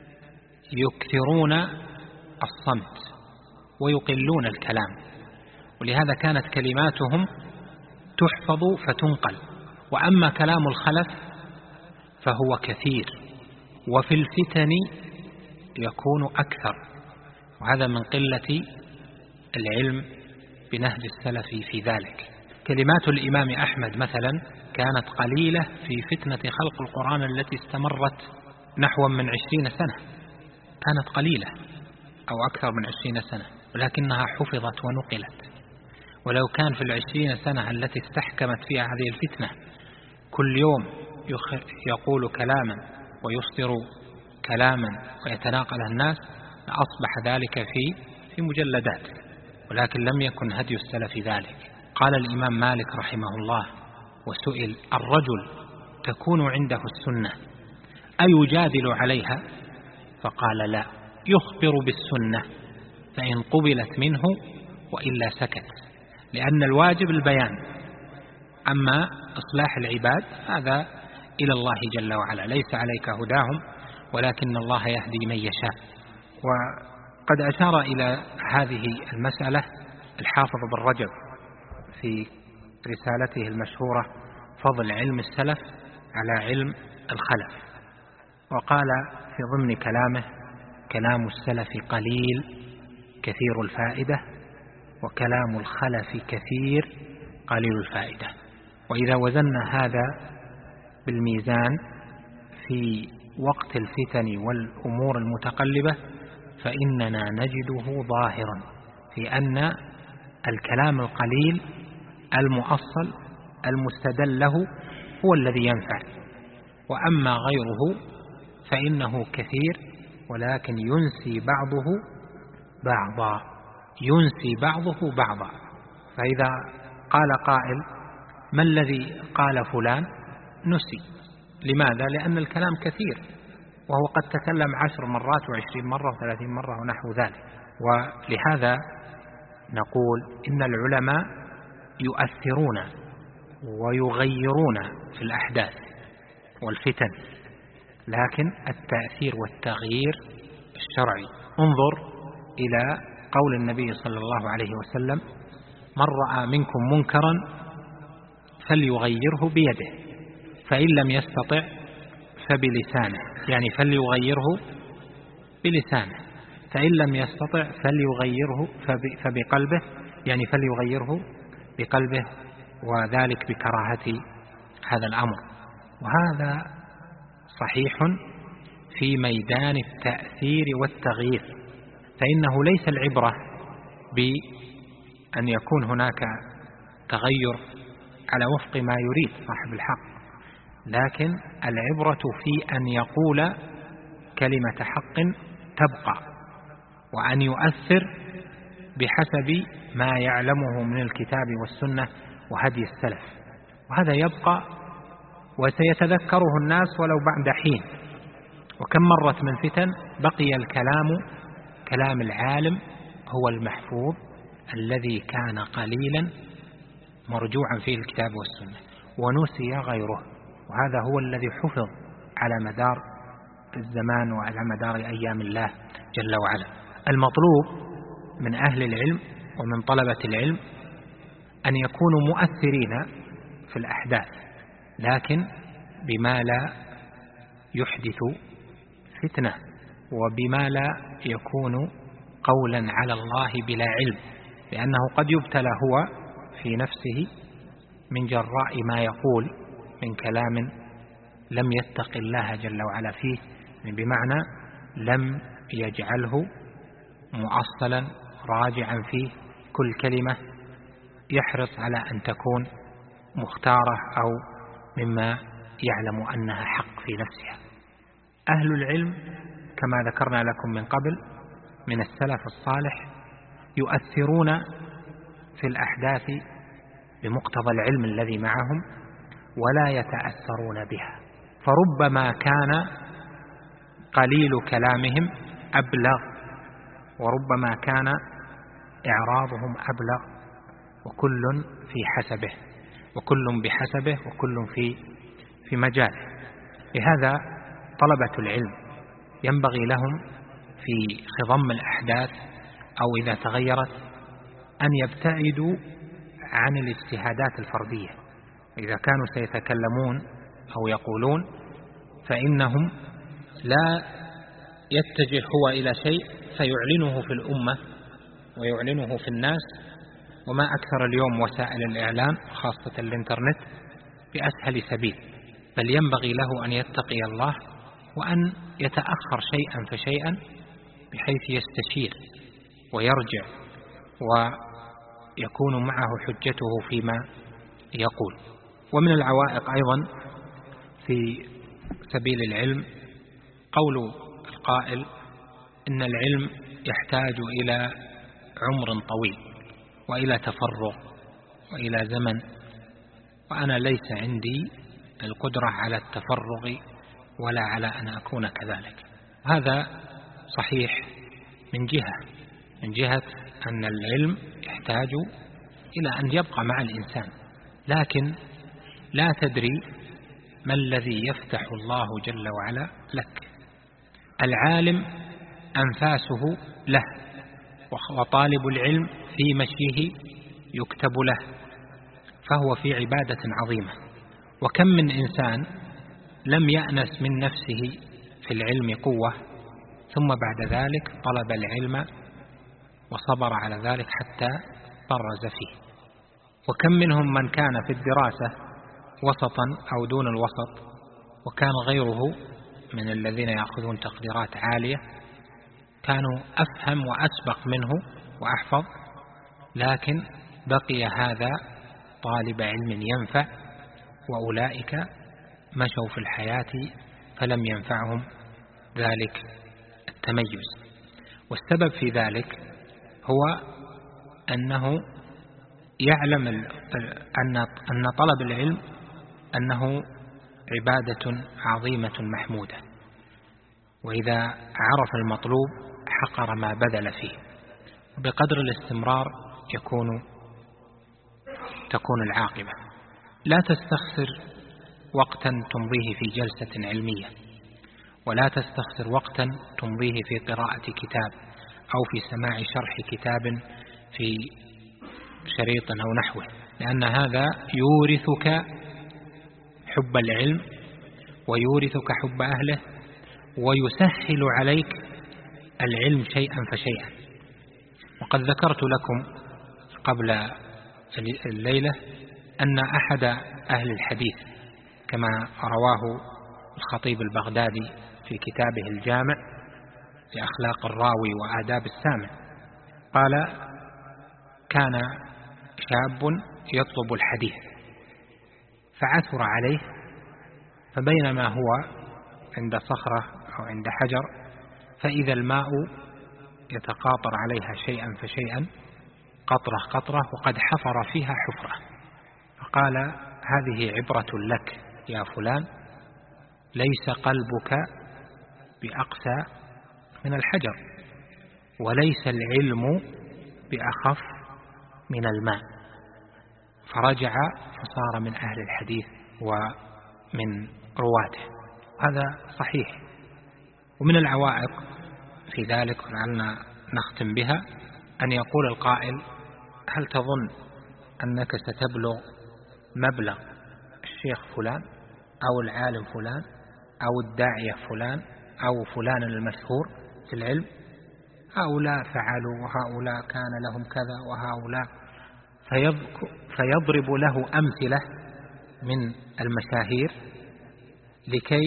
يكثرون الصمت ويقلون الكلام، ولهذا كانت كلماتهم تحفظ فتنقل. وأما كلام الخلف فهو كثير، وفي الفتن يكون أكثر، وهذا من قلة العلم بنهج السلف في ذلك. كلمات الإمام أحمد مثلا كانت قليلة في فتنة خلق القرآن التي استمرت نحو من 20 سنة، كانت قليلة أو أكثر من 20 سنة، ولكنها حفظت ونقلت. ولو كان في 20 سنة التي استحكمت فيها هذه الفتنة كل يوم يقول كلاما ويصدر كلاما ويتناقله الناس لأصبح ذلك في مجلدات، ولكن لم يكن هدي السلف ذلك. قال الإمام مالك رحمه الله وسئل: الرجل تكون عنده السنة أيجادل عليها؟ فقال: لا، يخبر بالسنة فإن قبلت منه وإلا سكت، لأن الواجب البيان، أما إصلاح العباد هذا إلى الله جل وعلا، ليس عليك هداهم ولكن الله يهدي من يشاء. وقد أشار إلى هذه المسألة الحافظ بن رجب في رسالته المشهورة فضل علم السلف على علم الخلف، وقال في ضمن كلامه: كلام السلف قليل كثير الفائدة، وكلام الخلف كثير قليل الفائدة. وإذا وزنا هذا بالميزان في وقت الفتن والأمور المتقلبة فإننا نجده ظاهرا، في أن الكلام القليل المؤصل المستدل له هو الذي ينفع، وأما غيره فإنه كثير ولكن ينسي بعضه بعضا. فإذا قال قائل ما الذي قال فلان نسي. لماذا؟ لأن الكلام كثير، وهو قد تكلم 10 مرات و20 مرة و30 مرة ونحو ذلك. ولهذا نقول إن العلماء يؤثرون ويغيرون في الأحداث والفتن، لكن التأثير والتغيير الشرعي. انظر إلى قول النبي صلى الله عليه وسلم: من رأى منكم منكرا فليغيره بيده، فإن لم يستطع فبلسانه، يعني فليغيره بلسانه، فإن لم يستطع فليغيره فبقلبه، يعني فليغيره بقلبه، وذلك بكراهة هذا الأمر. وهذا صحيح في ميدان التأثير والتغيير، فإنه ليس العبرة بأن يكون هناك تغير على وفق ما يريد صاحب الحق، لكن العبرة في أن يقول كلمة حق تبقى، وأن يؤثر بحسب ما يعلمه من الكتاب والسنة وهدي السلف، وهذا يبقى وسيتذكره الناس ولو بعد حين. وكم مرت من فتن بقي كلام العالم هو المحفوظ الذي كان قليلا مرجوعا فيه الكتاب والسنة، ونسي غيره، وهذا هو الذي حفظ على مدار الزمان وعلى مدار أيام الله جل وعلا. المطلوب من أهل العلم ومن طلبة العلم أن يكونوا مؤثرين في الأحداث، لكن بما لا يحدث فتنة، وبما لا يكون قولا على الله بلا علم، لأنه قد يبتلى هو في نفسه من جراء ما يقول من كلام لم يتق الله جل وعلا فيه، بمعنى لم يجعله مؤصلا راجعا فيه، كل كلمة يحرص على أن تكون مختارة أو مما يعلم أنها حق في نفسها. أهل العلم كما ذكرنا لكم من قبل من السلف الصالح يؤثرون في الأحداث بمقتضى العلم الذي معهم ولا يتأثرون بها، فربما كان قليل كلامهم أبلغ، وربما كان إعراضهم أبلغ، وكل في حسبه، وكل بحسبه، وكل في مجاله. لهذا طلبة العلم ينبغي لهم في خضم الأحداث أو إذا تغيرت أن يبتعدوا عن الاجتهادات الفردية. إذا كانوا سيتكلمون أو يقولون فإنهم لا يتجه هو إلى شيء فيعلنه في الأمة ويعلنه في الناس، وما أكثر اليوم وسائل الإعلام خاصة الإنترنت بأسهل سبيل، بل ينبغي له أن يتقي الله وأن يتأخر شيئا فشيئا بحيث يستشير ويرجع ويكون معه حجته فيما يقول. ومن العوائق أيضا في سبيل العلم قول القائل إن العلم يحتاج إلى عمر طويل وإلى تفرغ وإلى زمن، وأنا ليس عندي القدرة على التفرغ ولا على أن أكون كذلك. هذا صحيح من جهة أن العلم يحتاج إلى أن يبقى مع الإنسان، لكن لا تدري ما الذي يفتح الله جل وعلا لك. العالم أنفاسه له، وطالب العلم في مشيه يكتب له، فهو في عبادة عظيمة. وكم من إنسان لم يأنس من نفسه في العلم قوة، ثم بعد ذلك طلب العلم وصبر على ذلك حتى برز فيه. وكم منهم من كان في الدراسة وسطا أو دون الوسط، وكان غيره من الذين يأخذون تقديرات عالية كانوا أفهم وأسبق منه وأحفظ، لكن بقي هذا طالب علم ينفع، وأولئك مشوا في الحياة فلم ينفعهم ذلك التميز. والسبب في ذلك هو أنه يعلم أن طلب العلم أنه عبادة عظيمة محمودة، وإذا عرف المطلوب حقر ما بذل فيه، وبقدر الاستمرار تكون العاقبة. لا تستخسر وقتا تمضيه في جلسة علمية، ولا تستخسر وقتا تمضيه في قراءة كتاب أو في سماع شرح كتاب في شريط أو نحوه، لأن هذا يورثك حب العلم ويورثك حب أهله، ويسهل عليك العلم شيئا فشيئا. وقد ذكرت لكم قبل الليلة أن أحد أهل الحديث كما رواه الخطيب البغدادي في كتابه الجامع لأخلاق الراوي وآداب السامع، قال: كان شاب يطلب الحديث فعثر عليه، فبينما هو عند صخرة أو عند حجر فإذا الماء يتقاطر عليها شيئا فشيئا قطرة قطرة، وقد حفر فيها حفرة، فقال: هذه عبرة لك يا فلان، ليس قلبك بأقسى من الحجر، وليس العلم بأخف من الماء. فرجع فصار من أهل الحديث ومن رواته. هذا صحيح. ومن العوائق في ذلك ولعلنا نختم بها أن يقول القائل: هل تظن أنك ستبلغ مبلغ الشيخ فلان أو العالم فلان أو الداعية فلان أو فلان المشهور في العلم؟ هؤلاء فعلوا وهؤلاء كان لهم كذا وهؤلاء، فيضرب له أمثلة من المشاهير لكي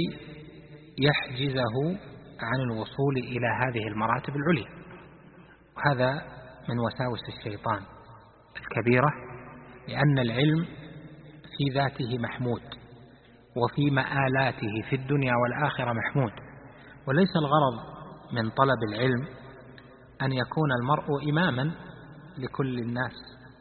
يحجزه عن الوصول إلى هذه المراتب العليا. وهذا من وساوس الشيطان الكبيرة، لأن العلم في ذاته محمود، وفي مآلاته في الدنيا والآخرة محمود. وليس الغرض من طلب العلم أن يكون المرء إماما لكل الناس،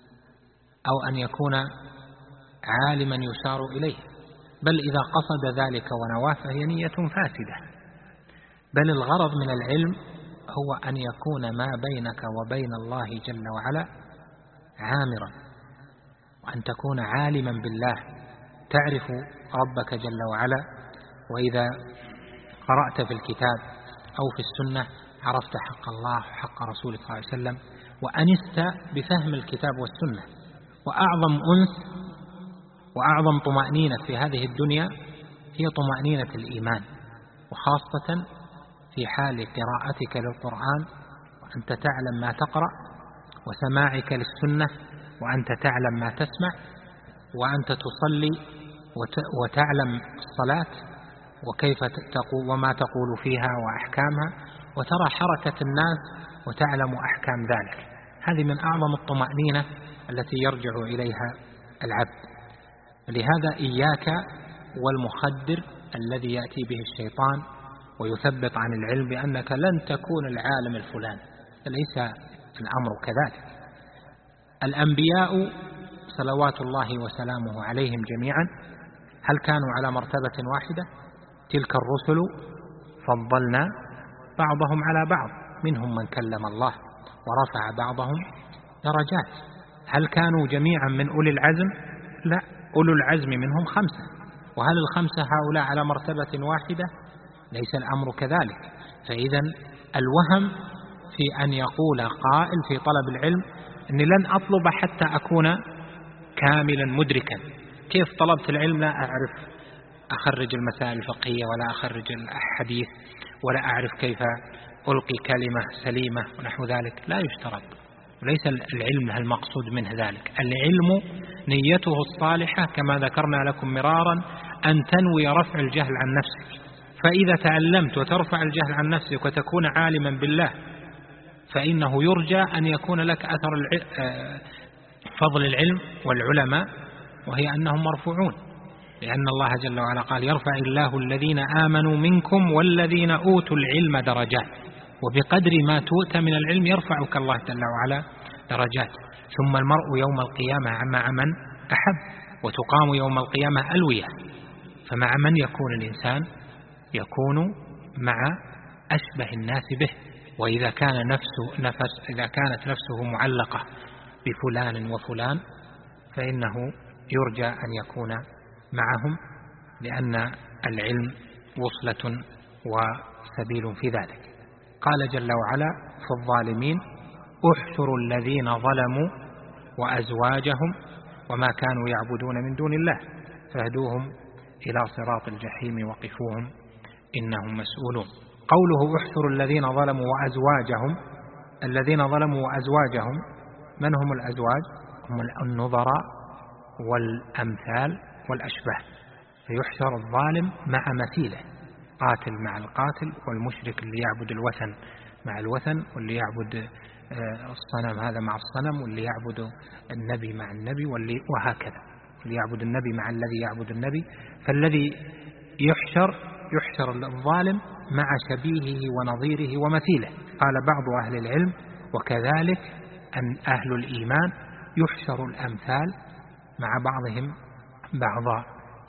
أو أن يكون عالما يشار إليه، بل إذا قصد ذلك ونواه فهي نية فاسدة. بل الغرض من العلم هو أن يكون ما بينك وبين الله جل وعلا عامرا، وأن تكون عالما بالله، تعرف ربك جل وعلا. وإذا قرأت في الكتاب أو في السنة عرفت حق الله وحق رسوله صلى الله عليه وسلم، وأنست بفهم الكتاب والسنة. وأعظم أنس وأعظم طمأنينة في هذه الدنيا هي طمأنينة الإيمان، وخاصة في حال قراءتك للقرآن وأنت تعلم ما تقرأ، وسماعك للسنة وأنت تعلم ما تسمع، وأنت تصلي وتعلم الصلاة وكيف تقول وما تقول فيها وأحكامها، وترى حركة الناس وتعلم أحكام ذلك. هذه من أعظم الطمأنينة التي يرجع إليها العبد. لهذا إياك والمخدر الذي يأتي به الشيطان ويثبط عن العلم بأنك لن تكون العالم الفلاني، ليس الأمر كذلك. الأنبياء صلوات الله وسلامه عليهم جميعا هل كانوا على مرتبة واحدة؟ تلك الرسل فضلنا بعضهم على بعض، منهم من كلم الله ورفع بعضهم درجات. هل كانوا جميعا من أولي العزم؟ لا، أولو العزم منهم 5. وهل ال5 هؤلاء على مرتبة واحدة؟ ليس الأمر كذلك. فإذا الوهم في أن يقول قائل في طلب العلم أني لن أطلب حتى أكون كاملا مدركا. كيف طلبت العلم لا أعرف أخرج المسائل الفقهية ولا أخرج الحديث ولا أعرف كيف ألقي كلمة سليمة ونحو ذلك؟ لا يشترط. وليس العلم المقصود منه ذلك. العلم نيته الصالحة كما ذكرنا لكم مرارا أن تنوي رفع الجهل عن نفسك. فإذا تعلمت وترفع الجهل عن نفسك وتكون عالما بالله فإنه يرجى أن يكون لك أثر فضل العلم والعلماء، وهي أنهم مرفوعون، لأن الله جل وعلا قال: يرفع الله الذين آمنوا منكم والذين أوتوا العلم درجات، وبقدر ما تؤتى من العلم يرفعك الله جل وعلا درجات. ثم المرء يوم القيامة مع من أحب، وتقام يوم القيامة ألوية، فمع من يكون الإنسان؟ يكون مع أشبه الناس به. وإذا إذا كانت نفسه معلقة بفلان وفلان فإنه يرجى أن يكون معهم، لأن العلم وصلة وسبيل في ذلك. قال جل وعلا في الظالمين: احشروا الذين ظلموا وأزواجهم وما كانوا يعبدون من دون الله فاهدوهم إلى صراط الجحيم وقفوهم إنهم مسؤولون. قوله احشروا الذين ظلموا وأزواجهم، الذين ظلموا وأزواجهم من هم الأزواج؟ هم النظراء والأمثال والأشباه. فيحشر الظالم مع مثيله، قاتل مع القاتل، والمشرك اللي يعبد الوثن مع الوثن، واللي يعبد الصنم هذا مع الصنم، واللي يعبد النبي مع النبي، وهكذا، واللي يعبد النبي مع الذي يعبد النبي. فالذي يحشر الظالم مع شبيهه ونظيره ومثيله. قال بعض أهل العلم: وكذلك أن أهل الإيمان يحشر الأمثال مع بعضهم بعضا،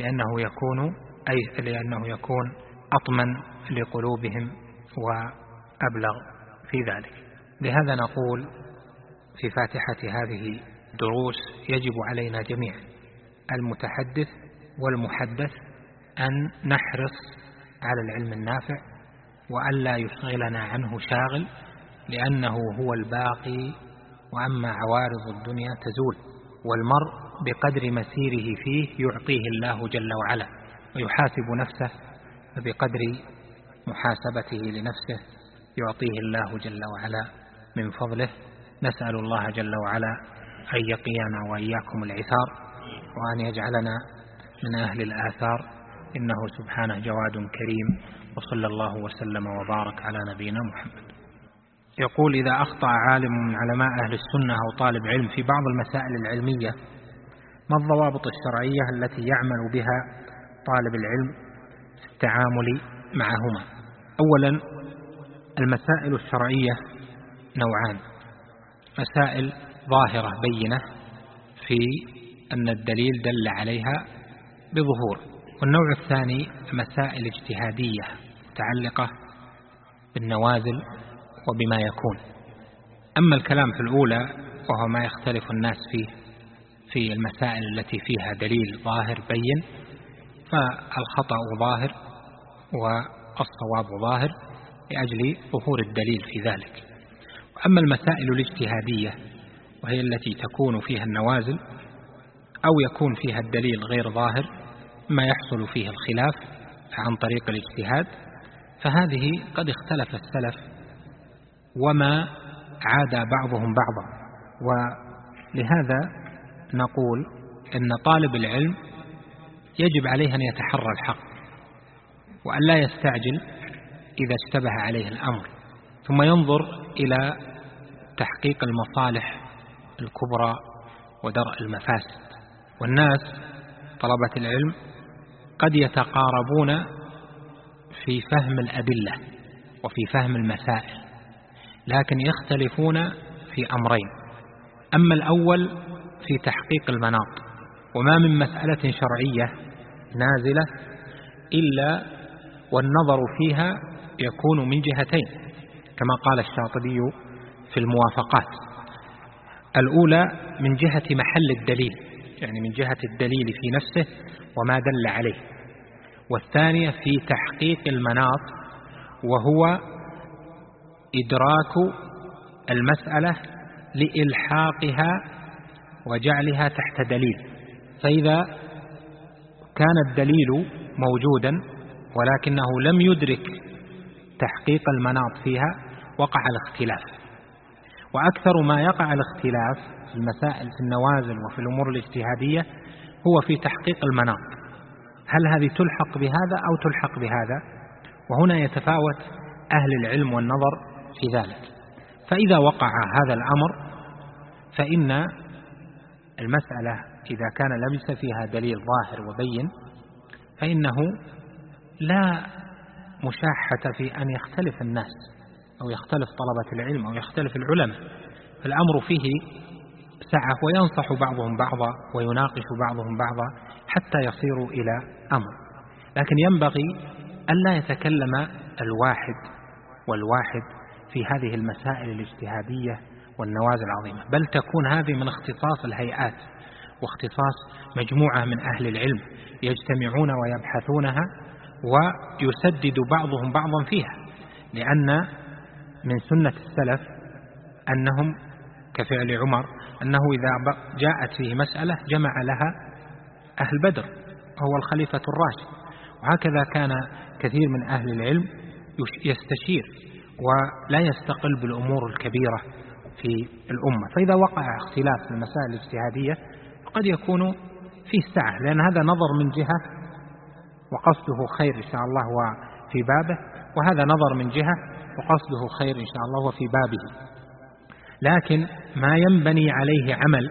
لأنه يكون أطمن لقلوبهم وأبلغ في ذلك. لهذا نقول في فاتحة هذه الدروس: يجب علينا جميعا، المتحدث والمحدث، أن نحرص على العلم النافع، وأن لا يشغلنا عنه شاغل، لأنه هو الباقي، وأما عوارض الدنيا تزول. والمرء بقدر مسيره فيه يعطيه الله جل وعلا، ويحاسب نفسه بقدر محاسبته لنفسه يعطيه الله جل وعلا من فضله. نسأل الله جل وعلا أن يقينا وإياكم العثار، وأن يجعلنا من أهل الآثار، إنه سبحانه جواد كريم. وصلى الله وسلم وبارك على نبينا محمد. يقول: إذا أخطأ عالم من علماء أهل السنة أو طالب علم في بعض المسائل العلمية، ما الضوابط الشرعية التي يعمل بها طالب العلم في التعامل معهما؟ أولا، المسائل الشرعية نوعان: مسائل ظاهرة بينة في أن الدليل دل عليها بظهور، والنوع الثاني مسائل اجتهادية متعلقة بالنوازل وبما يكون. أما الكلام في الأولى وهو ما يختلف الناس فيه في المسائل التي فيها دليل ظاهر بين، فالخطأ ظاهر والصواب ظاهر لأجل ظهور الدليل في ذلك. وأما المسائل الاجتهادية وهي التي تكون فيها النوازل أو يكون فيها الدليل غير ظاهر، ما يحصل فيه الخلاف عن طريق الاجتهاد، فهذه قد اختلف السلف وما عاد بعضهم بعضا. ولهذا نقول إن طالب العلم يجب عليه أن يتحرى الحق، وأن لا يستعجل إذا اشتبه عليه الأمر، ثم ينظر إلى تحقيق المصالح الكبرى ودرء المفاسد. والناس طلبة العلم قد يتقاربون في فهم الأدلة وفي فهم المسائل، لكن يختلفون في أمرين: أما الأول في تحقيق المناط، وما من مسألة شرعية نازلة إلا والنظر فيها يكون من جهتين، كما قال الشاطبي في الموافقات: الأولى من جهة محل الدليل، يعني من جهة الدليل في نفسه وما دل عليه، والثانية في تحقيق المناط، وهو إدراك المسألة لإلحاقها وجعلها تحت دليل. فإذا كان الدليل موجودا ولكنه لم يدرك تحقيق المناط فيها وقع الاختلاف. وأكثر ما يقع الاختلاف في المسائل في النوازل وفي الأمور الاجتهادية هو في تحقيق المناط، هل هذه تلحق بهذا أو تلحق بهذا؟ وهنا يتفاوت أهل العلم والنظر في ذلك. فإذا وقع هذا الأمر فإن المسألة إذا كان لبس فيها دليل ظاهر وبين فإنه لا مشاحة في أن يختلف الناس أو يختلف طلبة العلم أو يختلف العلماء، فالأمر فيه سعة وينصح بعضهم بعضا ويناقش بعضهم بعضا حتى يصيروا إلى أمر. لكن ينبغي ألا يتكلم الواحد والواحد في هذه المسائل الاجتهادية والنوازل العظيمة، بل تكون هذه من اختصاص الهيئات واختصاص مجموعة من أهل العلم يجتمعون ويبحثونها ويسدد بعضهم بعضا فيها، لأن من سنة السلف أنهم كفعل عمر أنه إذا جاءت فيه مسألة جمع لها أهل بدر هو الخليفة الراشد، وهكذا كان كثير من أهل العلم يستشير ولا يستقل بالأمور الكبيرة في الأمة. فإذا وقع اختلاف في المسائل الاجتهادية قد يكون فيه سعة، لأن هذا نظر من جهة وقصده خير إن شاء الله وفي بابه، وهذا نظر من جهة وقصده خير إن شاء الله وفي بابه. لكن ما ينبني عليه عمل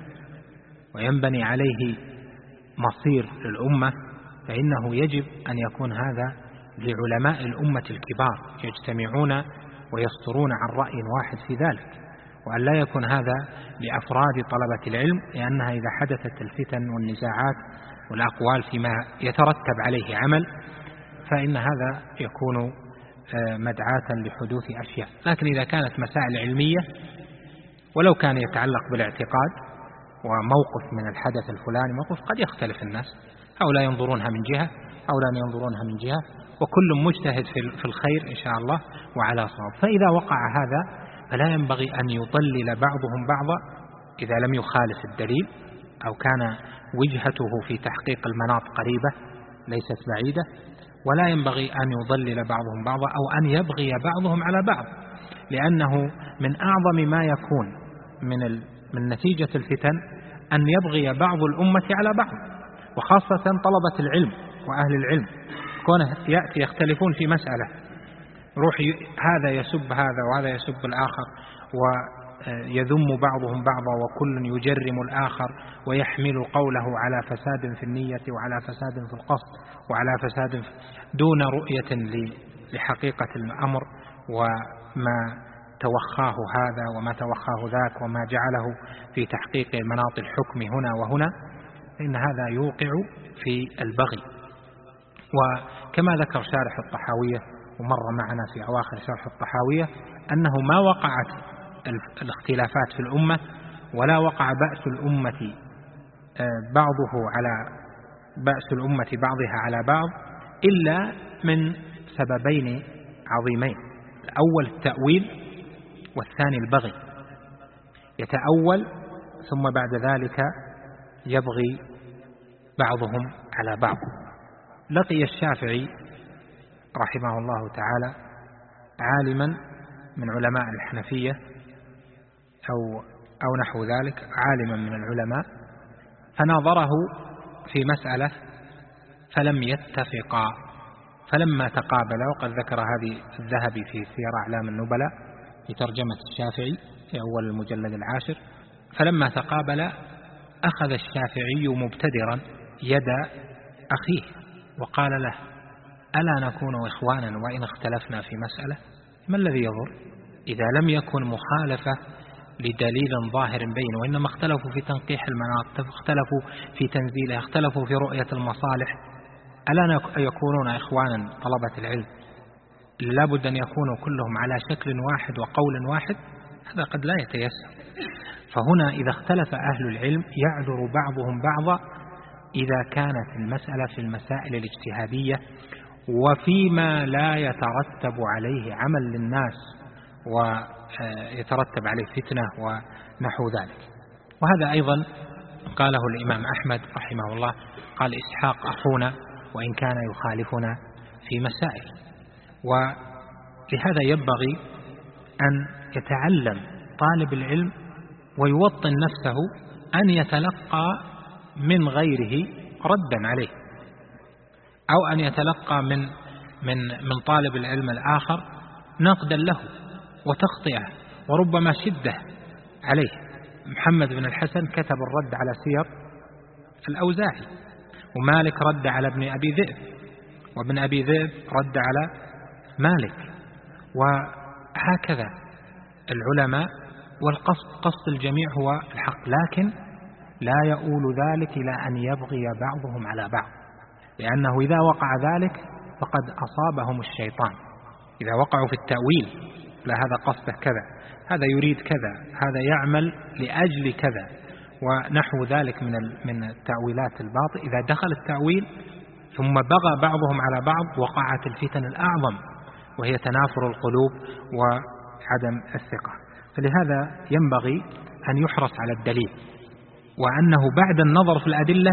وينبني عليه مصير للأمة فإنه يجب أن يكون هذا لعلماء الأمة الكبار يجتمعون ويصدرون عن رأي واحد في ذلك، وأن لا يكون هذا لأفراد طلبة العلم، لأنها إذا حدثت الفتن والنزاعات والأقوال فيما يترتب عليه عمل فإن هذا يكون مدعاة لحدوث أشياء. لكن إذا كانت مسائل علمية ولو كان يتعلق بالاعتقاد وموقف من الحدث الفلاني موقف قد يختلف الناس، هؤلاء ينظرونها من جهة هؤلاء ينظرونها من جهة، وكل مجتهد في الخير إن شاء الله وعلى صواب. فإذا وقع هذا فلا ينبغي أن يضلل بعضهم بعضا إذا لم يخالف الدليل أو كان وجهته في تحقيق المناط قريبة ليست بعيدة، ولا ينبغي أن يضلل بعضهم بعضا أو أن يبغي بعضهم على بعض، لأنه من أعظم ما يكون من نتيجة الفتن أن يبغي بعض الأمة على بعض، وخاصة طلبة العلم وأهل العلم كونه يأتي يختلفون في مسألة، روح هذا يسب هذا وهذا يسب الآخر ويذم بعضهم بعضا وكل يجرم الآخر ويحمل قوله على فساد في النية وعلى فساد في القصد وعلى فساد دون رؤية لحقيقة الأمر وما توخاه هذا وما توخاه ذاك وما جعله في تحقيق مناط الحكم هنا وهنا، فإن هذا يوقع في البغي. وكما ذكر شارح الطحاوية ومر معنا في أواخر شرح الطحاوية أنه ما وقعت الاختلافات في الأمة ولا وقع بأس الأمة بأس الأمة بعضها على بعض إلا من سببين عظيمين: الأول التأويل والثاني البغي. يتأول ثم بعد ذلك يبغي بعضهم على بعض. لقي الشافعي رحمه الله تعالى عالما من علماء الحنفية أو نحو ذلك، عالما من العلماء، فناظره في مسألة فلم يتفقا، فلما تقابلا، وقد ذكر هذه الذهبي في سير أعلام النبلاء في ترجمة الشافعي في أول المجلد 10، فلما تقابلا أخذ الشافعي مبتدرا يد أخيه وقال له: ألا نكون إخوانا وإن اختلفنا في مسألة؟ ما الذي يضر إذا لم يكن مخالفة لدليل ظاهر بين، وإنما اختلفوا في تنقيح المناط، اختلفوا في تنزيلها، اختلفوا في رؤية المصالح، ألا يكونون إخوانا طلبة العلم؟ لا بد أن يكونوا كلهم على شكل واحد وقول واحد، هذا قد لا يتيسر. فهنا إذا اختلف أهل العلم يعذر بعضهم بعضا إذا كانت المسألة في المسائل الاجتهادية وفيما لا يترتب عليه عمل للناس ويترتب عليه فتنة ونحو ذلك. وهذا أيضا قاله الإمام أحمد رحمه الله، قال: إسحاق أخونا وإن كان يخالفنا في مسائل. ولهذا ينبغي أن يتعلم طالب العلم ويوطن نفسه أن يتلقى من غيره ردا عليه، أو أن يتلقى من طالب العلم الآخر نقدا له وتخطئه وربما شدة عليه. محمد بن الحسن كتب الرد على سير الأوزاعي، ومالك رد على ابن أبي ذئب، وابن أبي ذئب رد على مالك، وهكذا العلماء. قصد الجميع هو الحق، لكن لا يؤول ذلك إلى أن يبغي بعضهم على بعض، لأنه إذا وقع ذلك فقد أصابهم الشيطان. إذا وقعوا في التأويل، لا هذا قصده كذا، هذا يريد كذا، هذا يعمل لأجل كذا، ونحو ذلك من التأويلات الباطل، إذا دخل التأويل ثم بغى بعضهم على بعض وقعت الفتن الأعظم، وهي تنافر القلوب وعدم الثقة. فلهذا ينبغي أن يحرص على الدليل، وأنه بعد النظر في الأدلة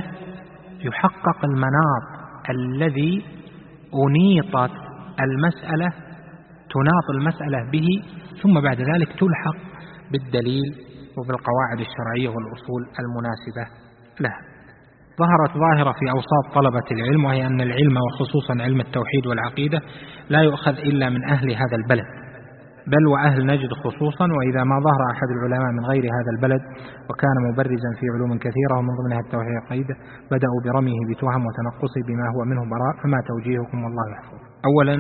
يحقق المناط الذي أنيطت المسألة، تناط المسألة به، ثم بعد ذلك تلحق بالدليل وبالقواعد الشرعية والأصول المناسبة له. ظهرت ظاهرة في أوساط طلبة العلم، وهي أن العلم وخصوصا علم التوحيد والعقيدة لا يؤخذ إلا من أهل هذا البلد، بل وأهل نجد خصوصا. وإذا ما ظهر أحد العلماء من غير هذا البلد وكان مبرزا في علوم كثيرة ومن ضمنها التوحيد والعقيدة، بدأوا برميه بتهم وتنقصه بما هو منه براء، فما توجيهكم والله يحفظ. أولا،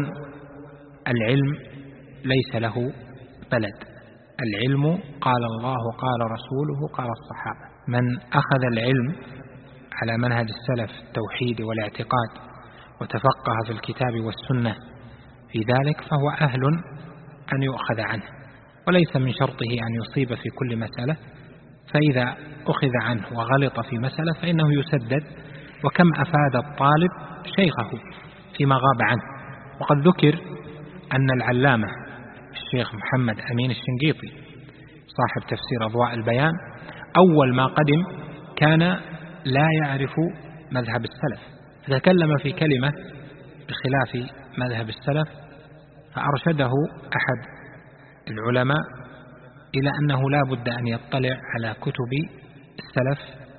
العلم ليس له بلد، العلم قال الله قال رسوله قال الصحابة. من أخذ العلم على منهج السلف التوحيد والاعتقاد وتفقه في الكتاب والسنة في ذلك فهو أهل أن يؤخذ عنه، وليس من شرطه أن يصيب في كل مسألة، فإذا أخذ عنه وغلط في مسألة فإنه يسدد. وكم أفاد الطالب شيخه فيما غاب عنه. وقد ذكر أن العلامة الشيخ محمد أمين الشنقيطي صاحب تفسير أضواء البيان أول ما قدم كان لا يعرف مذهب السلف، فتكلم في كلمة بخلاف مذهب السلف، فأرشده أحد العلماء إلى أنه لا بد أن يطلع على كتب السلف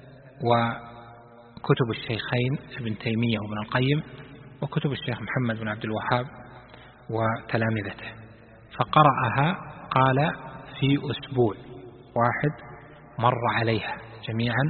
وكتب الشيخين ابن تيمية وابن القيم وكتب الشيخ محمد بن عبد الوهاب وتلامذته، فقرأها قال في أسبوع واحد مر عليها جميعا.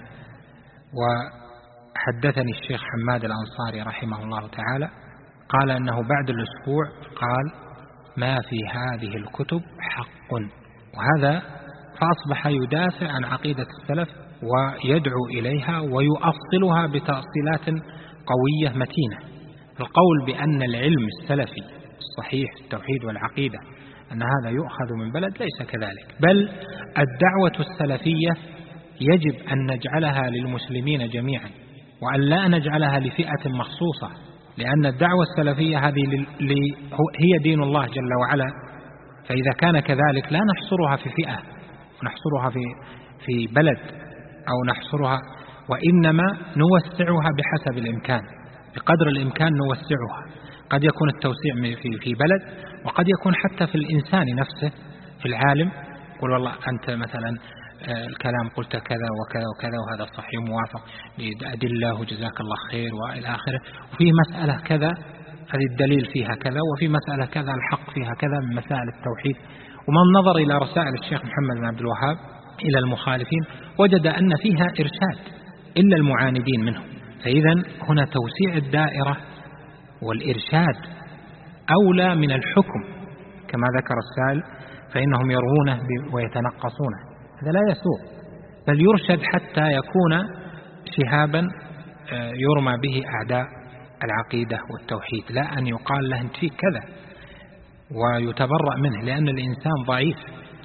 وحدثني الشيخ حماد الأنصاري رحمه الله تعالى قال أنه بعد الأسبوع قال ما في هذه الكتب حق، وهذا فأصبح يدافع عن عقيدة السلف ويدعو إليها ويؤصلها بتأصيلات قوية متينة. القول بأن العلم السلفي الصحيح التوحيد والعقيدة أن هذا يؤخذ من بلد ليس كذلك، بل الدعوة السلفية يجب أن نجعلها للمسلمين جميعا، وأن لا نجعلها لفئة مخصوصة، لأن الدعوة السلفية هذه هي دين الله جل وعلا، فإذا كان كذلك لا نحصرها في فئة ونحصرها في بلد أو نحصرها، وإنما نوسعها بحسب الإمكان، بقدر الإمكان نوسعها. قد يكون التوسيع في بلد، وقد يكون حتى في الإنسان نفسه، في العالم يقول والله أنت مثلا الكلام قلت كذا وكذا وكذا وهذا صحيح موافق لأدلة وجزاك الله خير وإلى آخره، وفي مسألة كذا هذه الدليل فيها كذا، وفي مسألة كذا الحق فيها كذا من مسائل التوحيد. ومن نظر إلى رسائل الشيخ محمد بن عبد الوهاب إلى المخالفين وجد أن فيها إرشاد إلا المعاندين منه. فإذا هنا توسيع الدائرة والإرشاد أولى من الحكم كما ذكر السائل، فإنهم يروونه ويتنقصونه، هذا لا يسوء، بل يرشد حتى يكون شهابا يرمى به أعداء العقيدة والتوحيد، لا أن يقال له أنت فيك كذا ويتبرأ منه، لأن الإنسان ضعيف.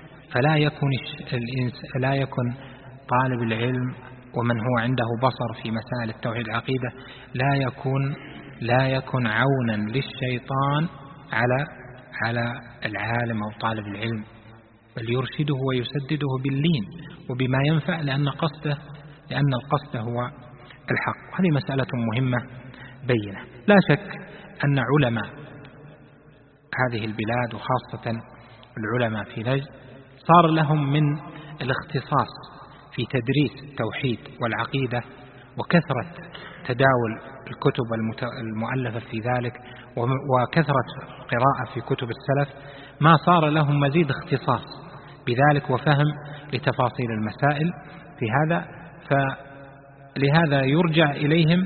لا يكن طالب العلم ومن هو عنده بصر في مسائل التوحيد العقيدة لا يكن عونا للشيطان على العالم أو طالب العلم، بل يرشده ويسدده باللين وبما ينفع، لأن القصد هو الحق. هذه مسألة مهمة بينة. لا شك أن علماء هذه البلاد وخاصة العلماء في نجد صار لهم من الاختصاص في تدريس التوحيد والعقيدة وكثرة تداول الكتب المؤلفة في ذلك وكثرة قراءة في كتب السلف، ما صار لهم مزيد اختصاص بذلك وفهم لتفاصيل المسائل في هذا، فلهذا يرجع إليهم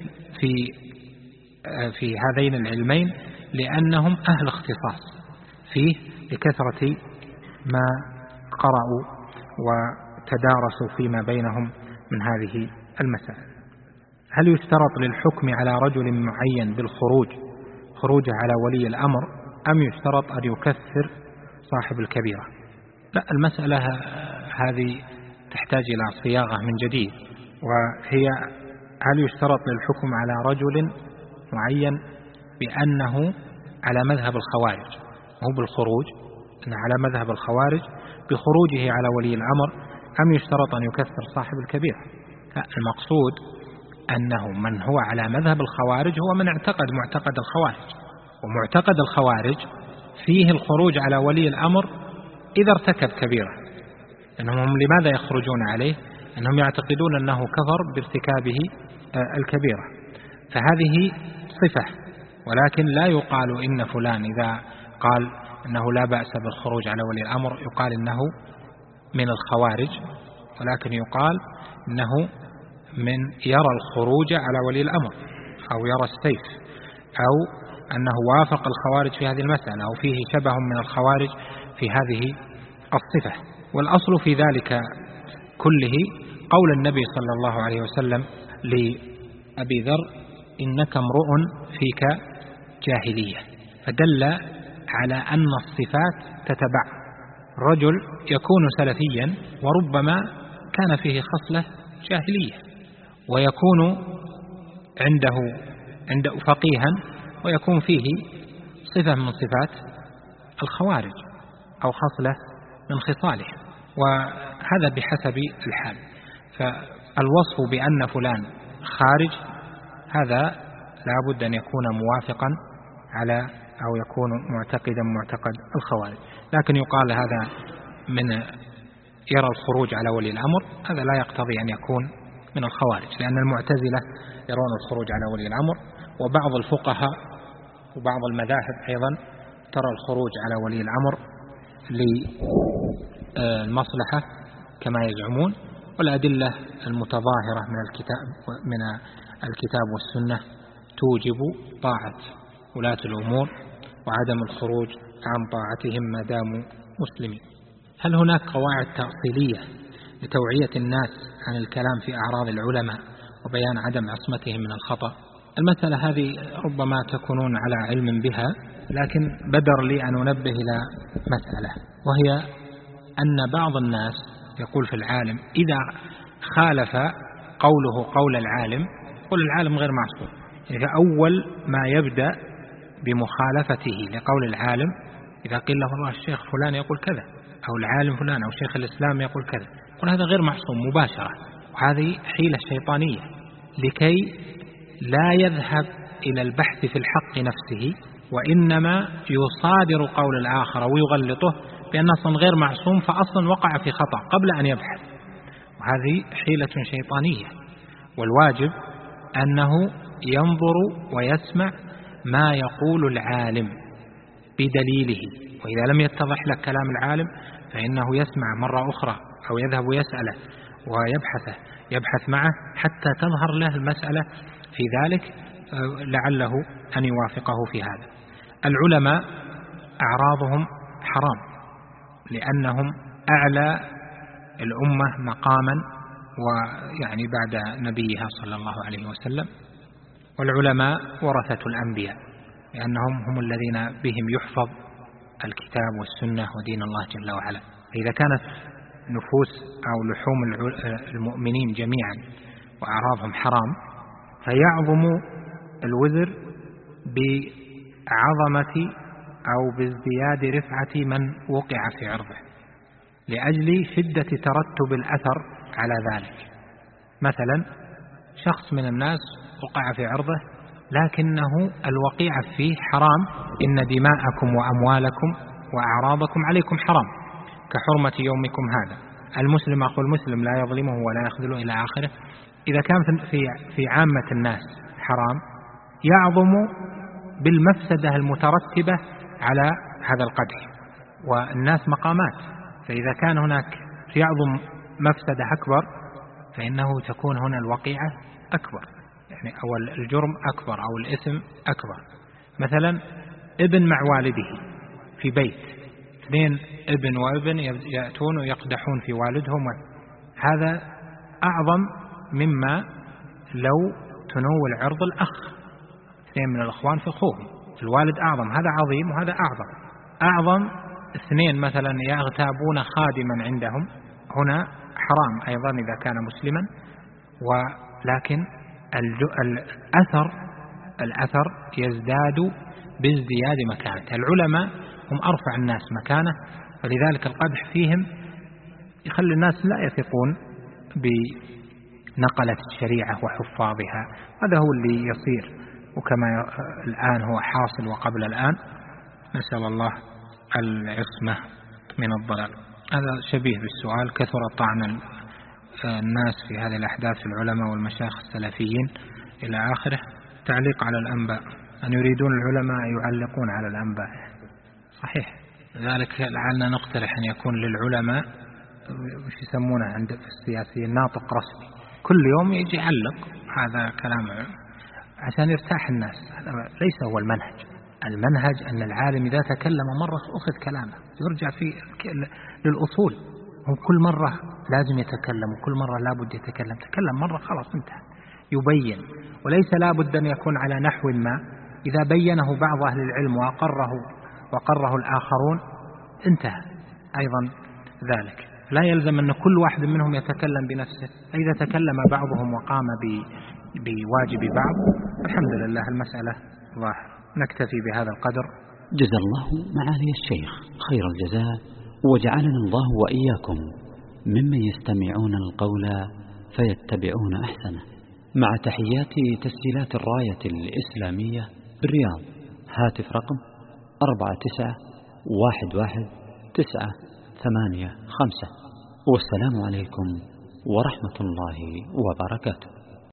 في هذين العلمين لأنهم أهل اختصاص فيه لكثرة ما قرأوا وتدارسوا فيما بينهم من هذه المسائل. هل يشترط للحكم على رجل معين خروجه على ولي الأمر، أم يشترط أن يكفر صاحب الكبيرة؟ لا، المسألة هذه تحتاج إلى صياغة من جديد، وهي هل يشترط للحكم على رجل معين بأنه على مذهب الخوارج، هو بالخروج أن على مذهب الخوارج بخروجه على ولي الأمر، أم يشترط أن يكفر صاحب الكبيرة؟ لا، المقصود أنه من هو على مذهب الخوارج هو من اعتقد معتقد الخوارج، ومعتقد الخوارج فيه الخروج على ولي الأمر إذا ارتكب كبيرة، لأنهم لماذا يخرجون عليه؟ أنهم يعتقدون أنه كفر بارتكابه الكبيرة، فهذه صفة. ولكن لا يقال إن فلان إذا قال أنه لا بأس بالخروج على ولي الأمر يقال إنه من الخوارج، ولكن يقال إنه من يرى الخروج على ولي الأمر، أو يرى السيف، أو أنه وافق الخوارج في هذه المسألة، أو فيه شبه من الخوارج في هذه الصفة. والأصل في ذلك كله قول النبي صلى الله عليه وسلم لأبي ذر: إنك امرؤ فيك جاهلية، فدل على أن الصفات تتبع. الرجل يكون سلفيا وربما كان فيه خصلة جاهلية، ويكون عنده فقيها ويكون فيه صفة من صفات الخوارج أو خصلة من خصاله، وهذا بحسب الحال. فالوصف بأن فلان خارج هذا لا بد أن يكون موافقا على أو يكون معتقدا معتقد الخوارج. لكن يقال هذا من يرى الخروج على ولي الأمر، هذا لا يقتضي أن يكون من الخوارج، لأن المعتزلة يرون الخروج على ولي الأمر، وبعض الفقهاء وبعض المذاهب أيضا ترى الخروج على ولي الأمر للمصلحة كما يزعمون. والأدلة المتظاهرة من الكتاب والسنة توجب طاعة ولاة الأمور وعدم الخروج عن طاعتهم ما داموا مسلمين. هل هناك قواعد تأصيلية لتوعية الناس عن الكلام في أعراض العلماء وبيان عدم عصمتهم من الخطأ؟ المسألة هذه ربما تكونون على علم بها، لكن بدر لي أن أنبه إلى مسألة، وهي أن بعض الناس يقول في العالم إذا خالف قوله قول العالم، قول العالم غير معصوم. يعني أول ما يبدأ بمخالفته لقول العالم إذا قيل له والله الشيخ فلان يقول كذا، أو العالم فلان أو شيخ الإسلام يقول كذا، يقول هذا غير معصوم مباشرة. وهذه حيلة شيطانية لكي لا يذهب إلى البحث في الحق نفسه، وإنما يصادر قول الآخر ويغلطه بأنه أصلا غير معصوم، فأصلا وقع في خطأ قبل أن يبحث. وهذه حيلة شيطانية، والواجب أنه ينظر ويسمع ما يقول العالم بدليله، وإذا لم يتضح لك كلام العالم فإنه يسمع مرة أخرى أو يذهب يسأله ويبحث معه حتى تظهر له المسألة في ذلك، لعله أن يوافقه في هذا. العلماء أعراضهم حرام لأنهم أعلى الأمة مقاما، ويعني بعد نبيها صلى الله عليه وسلم. والعلماء ورثة الأنبياء لأنهم هم الذين بهم يحفظ الكتاب والسنة ودين الله جل وعلا. إذا كانت نفوس أو لحوم المؤمنين جميعا وأعراضهم حرام، فيعظم الوزر بعظمة أو بازدياد رفعة من وقع في عرضه لأجل شدة ترتب الأثر على ذلك. مثلا شخص من الناس وقع في عرضه لكنه الوقيع فيه حرام: إن دماءكم وأموالكم وأعراضكم عليكم حرام كحرمة يومكم هذا، المسلم أخو المسلم لا يظلمه ولا يخذله إلى آخره. إذا كان في عامة الناس حرام، يعظم بالمفسدة المترتبة على هذا القدح. والناس مقامات، فإذا كان هناك يعظم مفسدة أكبر فإنه تكون هنا الوقيعة أكبر، يعني أو الجرم أكبر أو الإثم أكبر. مثلا ابن مع والده في بيت، 2 ابن وابن يأتون ويقدحون في والدهم، هذا أعظم مما لو تنول عرض الأخ، 2 من الأخوان في أخوهم، الوالد أعظم، هذا عظيم وهذا أعظم 2 مثلا يغتابون خادما عندهم، هنا حرام أيضا إذا كان مسلما، ولكن الأثر يزداد بازدياد مكانة. العلماء هم أرفع الناس مكانة، فلذلك القدح فيهم يخلي الناس لا يثقون بنقلة الشريعة وحفاظها. هذا هو اللي يصير، وكما الآن هو حاصل وقبل الآن، نسأل الله العصمة من الضلال. هذا شبيه بالسؤال: كثر طعن الناس في هذه الأحداث في العلماء والمشايخ السلفيين إلى آخره. تعليق على الأنباء، أن يريدون العلماء يعلقون على الأنباء، صحيح، لذلك لعلنا نقترح أن يكون للعلماء وش يسمونه عند السياسيين ناطق رسمي، كل يوم يجي يعلق، هذا كلام عشان يرتاح الناس. هذا ليس هو المنهج أن العالم إذا تكلم مرة أخذ كلامه، يرجع للأصول، هو كل مرة لازم يتكلم وكل مرة لابد يتكلم، تكلم مرة خلاص انتهى، يبين، وليس لابد أن يكون على نحو ما، إذا بينه بعض أهل العلم وقره الآخرون انتهى أيضا ذلك. لا يلزم أن كل واحد منهم يتكلم بنفسه، إذا تكلم بعضهم وقام بواجب بعض الحمد لله المسألة ظاهرة. نكتفي بهذا القدر. جزا الله معالي الشيخ خير الجزاء، وجعلنا الله وإياكم ممن يستمعون القول فيتبعون أحسنه. مع تحيات تسجيلات الراية الإسلامية بالرياض، هاتف رقم 4911985. والسلام عليكم ورحمة الله وبركاته.